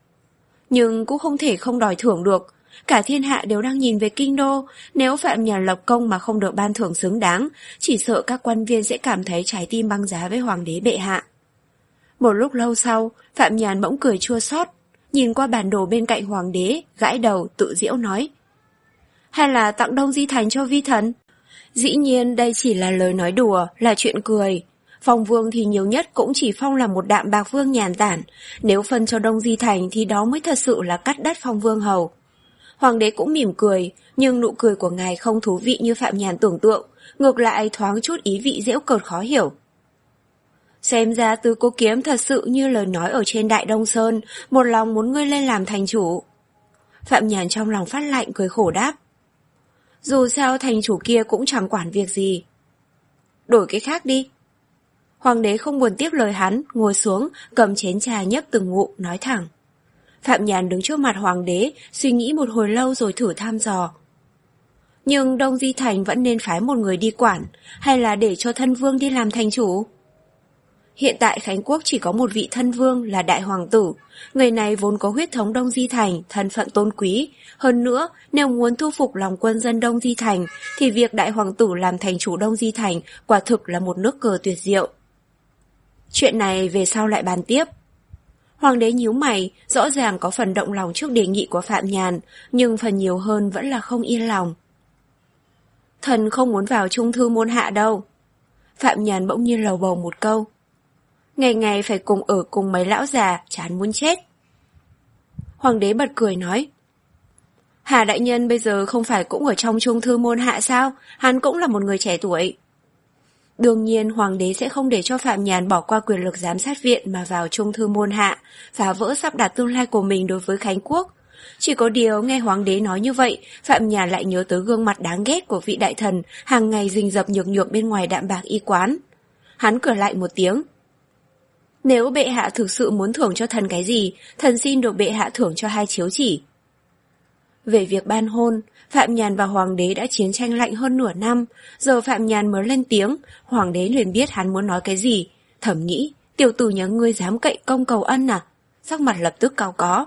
Nhưng cũng không thể không đòi thưởng được. Cả thiên hạ đều đang nhìn về kinh đô, nếu Phạm Nhàn lập công mà không được ban thưởng xứng đáng, chỉ sợ các quan viên sẽ cảm thấy trái tim băng giá với hoàng đế bệ hạ. Một lúc lâu sau, Phạm Nhàn bỗng cười chua xót, nhìn qua bản đồ bên cạnh hoàng đế, gãi đầu tự giễu nói. Hay là tặng Đông Di Thành cho vi thần? Dĩ nhiên đây chỉ là lời nói đùa, là chuyện cười. Phong vương thì nhiều nhất cũng chỉ phong là một đạm bạc vương nhàn tản, nếu phân cho Đông Di Thành thì đó mới thật sự là cắt đất phong vương hầu. Hoàng đế cũng mỉm cười, nhưng nụ cười của ngài không thú vị như Phạm Nhàn tưởng tượng, ngược lại thoáng chút ý vị giễu cợt khó hiểu. Xem ra Tư Cô Kiếm thật sự như lời nói ở trên Đại Đông Sơn, một lòng muốn ngươi lên làm thành chủ. Phạm Nhàn trong lòng phát lạnh cười khổ đáp. Dù sao thành chủ kia cũng chẳng quản việc gì. Đổi cái khác đi. Hoàng đế không buồn tiếp lời hắn, ngồi xuống, cầm chén trà nhấp từng ngụm, nói thẳng. Phạm Nhàn đứng trước mặt hoàng đế, suy nghĩ một hồi lâu rồi thử thăm dò. Nhưng Đông Di Thành vẫn nên phái một người đi quản, hay là để cho thân vương đi làm thành chủ? Hiện tại Khánh Quốc chỉ có một vị thân vương là đại hoàng tử. Người này vốn có huyết thống Đông Di Thành, thân phận tôn quý. Hơn nữa, nếu muốn thu phục lòng quân dân Đông Di Thành, thì việc đại hoàng tử làm thành chủ Đông Di Thành quả thực là một nước cờ tuyệt diệu. Chuyện này về sau lại bàn tiếp. Hoàng đế nhíu mày, rõ ràng có phần động lòng trước đề nghị của Phạm Nhàn, nhưng phần nhiều hơn vẫn là không yên lòng. Thần không muốn vào trung thư môn hạ đâu. Phạm Nhàn bỗng nhiên lầu bầu một câu. Ngày ngày phải cùng ở cùng mấy lão già, chán muốn chết. Hoàng đế bật cười nói. Hà đại nhân bây giờ không phải cũng ở trong trung thư môn hạ sao? Hắn cũng là một người trẻ tuổi. Đương nhiên hoàng đế sẽ không để cho Phạm Nhàn bỏ qua quyền lực giám sát viện mà vào trung thư môn hạ, phá vỡ sắp đặt tương lai của mình đối với Khánh Quốc. Chỉ có điều nghe hoàng đế nói như vậy, Phạm Nhàn lại nhớ tới gương mặt đáng ghét của vị đại thần hàng ngày rình rập nhược nhược bên ngoài đạm bạc y quán. Hắn cười lại một tiếng. Nếu bệ hạ thực sự muốn thưởng cho thần cái gì, thần xin được bệ hạ thưởng cho hai chiếu chỉ. Về việc ban hôn, Phạm Nhàn và hoàng đế đã chiến tranh lạnh hơn nửa năm, giờ Phạm Nhàn mới lên tiếng, hoàng đế liền biết hắn muốn nói cái gì. Thầm nghĩ, tiểu tử nhà ngươi dám cậy công cầu ân à? Sắc mặt lập tức cao có.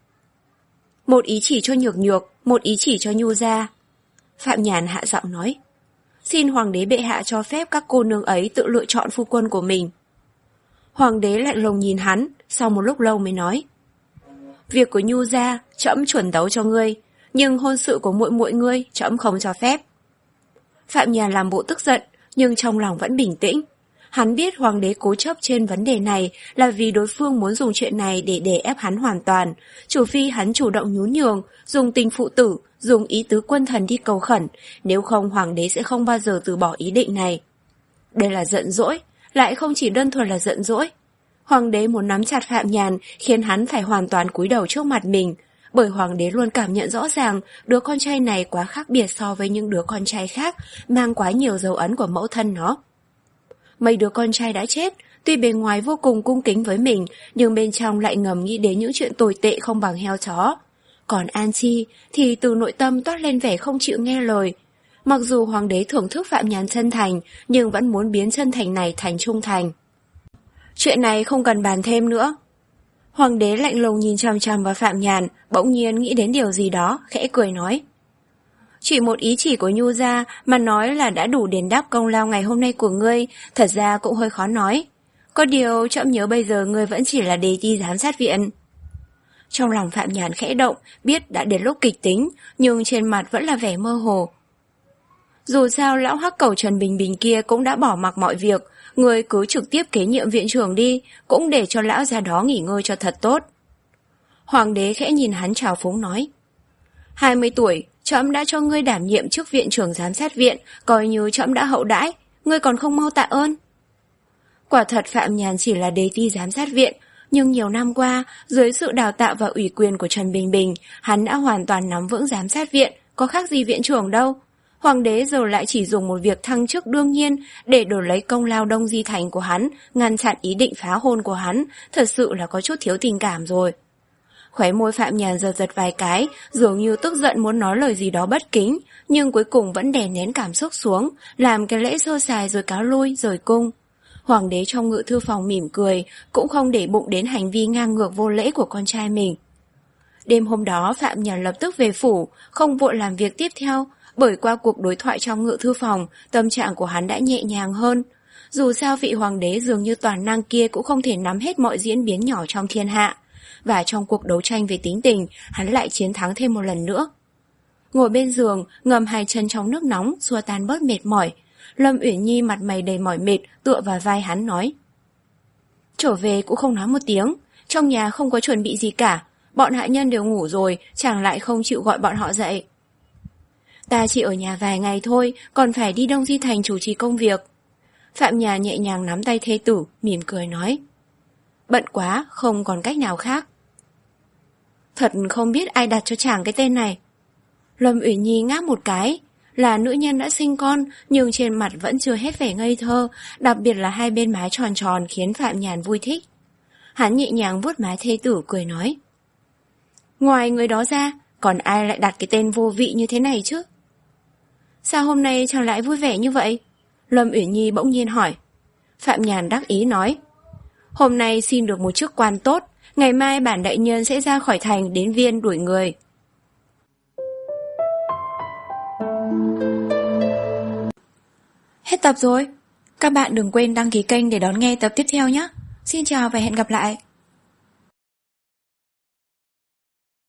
Một ý chỉ cho nhược nhược, một ý chỉ cho nhu gia. Phạm Nhàn hạ giọng nói. Xin hoàng đế bệ hạ cho phép các cô nương ấy tự lựa chọn phu quân của mình. Hoàng đế lạnh lùng nhìn hắn, sau một lúc lâu mới nói. Việc của nhu gia, trẫm chuẩn tấu cho ngươi, nhưng hôn sự của muội muội ngươi, trẫm không cho phép. Phạm Nhàn làm bộ tức giận, nhưng trong lòng vẫn bình tĩnh. Hắn biết hoàng đế cố chấp trên vấn đề này là vì đối phương muốn dùng chuyện này để đè ép hắn hoàn toàn, trừ phi hắn chủ động nhún nhường, dùng tình phụ tử, dùng ý tứ quân thần đi cầu khẩn, nếu không hoàng đế sẽ không bao giờ từ bỏ ý định này. Đây là giận dỗi, lại không chỉ đơn thuần là giận dỗi. Hoàng đế muốn nắm chặt Phạm Nhàn khiến hắn phải hoàn toàn cúi đầu trước mặt mình, bởi hoàng đế luôn cảm nhận rõ ràng đứa con trai này quá khác biệt so với những đứa con trai khác, mang quá nhiều dấu ấn của mẫu thân nó. Mấy đứa con trai đã chết, tuy bề ngoài vô cùng cung kính với mình, nhưng bên trong lại ngầm nghĩ đến những chuyện tồi tệ không bằng heo chó. Còn An Chi thì từ nội tâm toát lên vẻ không chịu nghe lời. Mặc dù hoàng đế thưởng thức Phạm Nhàn chân thành, nhưng vẫn muốn biến chân thành này thành trung thành. Chuyện này không cần bàn thêm nữa. Hoàng đế lạnh lùng nhìn chằm chằm vào Phạm Nhàn, bỗng nhiên nghĩ đến điều gì đó, khẽ cười nói. Chỉ một ý chỉ của nhu gia mà nói là đã đủ đền đáp công lao ngày hôm nay của ngươi, thật ra cũng hơi khó nói. Có điều trẫm nhớ bây giờ ngươi vẫn chỉ là đề ti giám sát viện. Trong lòng Phạm Nhàn khẽ động, biết đã đến lúc kịch tính, nhưng trên mặt vẫn là vẻ mơ hồ. Dù sao lão hắc cẩu Trần Bình Bình kia cũng đã bỏ mặc mọi việc, ngươi cứ trực tiếp kế nhiệm viện trưởng đi, cũng để cho lão ra đó nghỉ ngơi cho thật tốt. Hoàng đế khẽ nhìn hắn trào phúng nói. Hai mươi tuổi, trẫm đã cho ngươi đảm nhiệm chức viện trưởng giám sát viện, coi như trẫm đã hậu đãi, ngươi còn không mau tạ ơn. Quả thật Phạm Nhàn chỉ là đề ti giám sát viện, nhưng nhiều năm qua, dưới sự đào tạo và ủy quyền của Trần Bình Bình, hắn đã hoàn toàn nắm vững giám sát viện, có khác gì viện trưởng đâu. Hoàng đế giờ lại chỉ dùng một việc thăng chức đương nhiên để đổi lấy công lao Đông Di Thành của hắn, ngăn chặn ý định phá hôn của hắn, thật sự là có chút thiếu tình cảm rồi. Khóe môi Phạm Nhàn giật giật vài cái, dường như tức giận muốn nói lời gì đó bất kính, nhưng cuối cùng vẫn đè nén cảm xúc xuống, làm cái lễ sơ sài rồi cáo lui, rời cung. Hoàng đế trong ngự thư phòng mỉm cười, cũng không để bụng đến hành vi ngang ngược vô lễ của con trai mình. Đêm hôm đó Phạm Nhàn lập tức về phủ, không vội làm việc tiếp theo, bởi qua cuộc đối thoại trong ngự thư phòng, tâm trạng của hắn đã nhẹ nhàng hơn. Dù sao vị hoàng đế dường như toàn năng kia cũng không thể nắm hết mọi diễn biến nhỏ trong thiên hạ. Và trong cuộc đấu tranh về tính tình, hắn lại chiến thắng thêm một lần nữa. Ngồi bên giường, ngầm hai chân trong nước nóng, xua tan bớt mệt mỏi. Lâm Uyển Nhi mặt mày đầy mỏi mệt, tựa vào vai hắn nói. Trở về cũng không nói một tiếng, trong nhà không có chuẩn bị gì cả, bọn hạ nhân đều ngủ rồi, chàng lại không chịu gọi bọn họ dậy. Ta chỉ ở nhà vài ngày thôi, còn phải đi Đông Di Thành chủ trì công việc. Phạm Nhàn nhẹ nhàng nắm tay thê tử, mỉm cười nói. Bận quá, không còn cách nào khác. Thật không biết ai đặt cho chàng cái tên này. Lâm Uyển Nhi ngáp một cái, là nữ nhân đã sinh con, nhưng trên mặt vẫn chưa hết vẻ ngây thơ, đặc biệt là hai bên má tròn tròn khiến Phạm Nhàn vui thích. Hắn nhẹ nhàng vuốt má thê tử cười nói. Ngoài người đó ra, còn ai lại đặt cái tên vô vị như thế này chứ? Sao hôm nay chàng lại vui vẻ như vậy? Lâm Uyển Nhi bỗng nhiên hỏi. Phạm Nhàn đắc ý nói. Hôm nay xin được một chức quan tốt, ngày mai bản đại nhân sẽ ra khỏi thành đến Viên đuổi người. Hết tập rồi. Các bạn đừng quên đăng ký kênh để đón nghe tập tiếp theo nhé. Xin chào và hẹn gặp lại.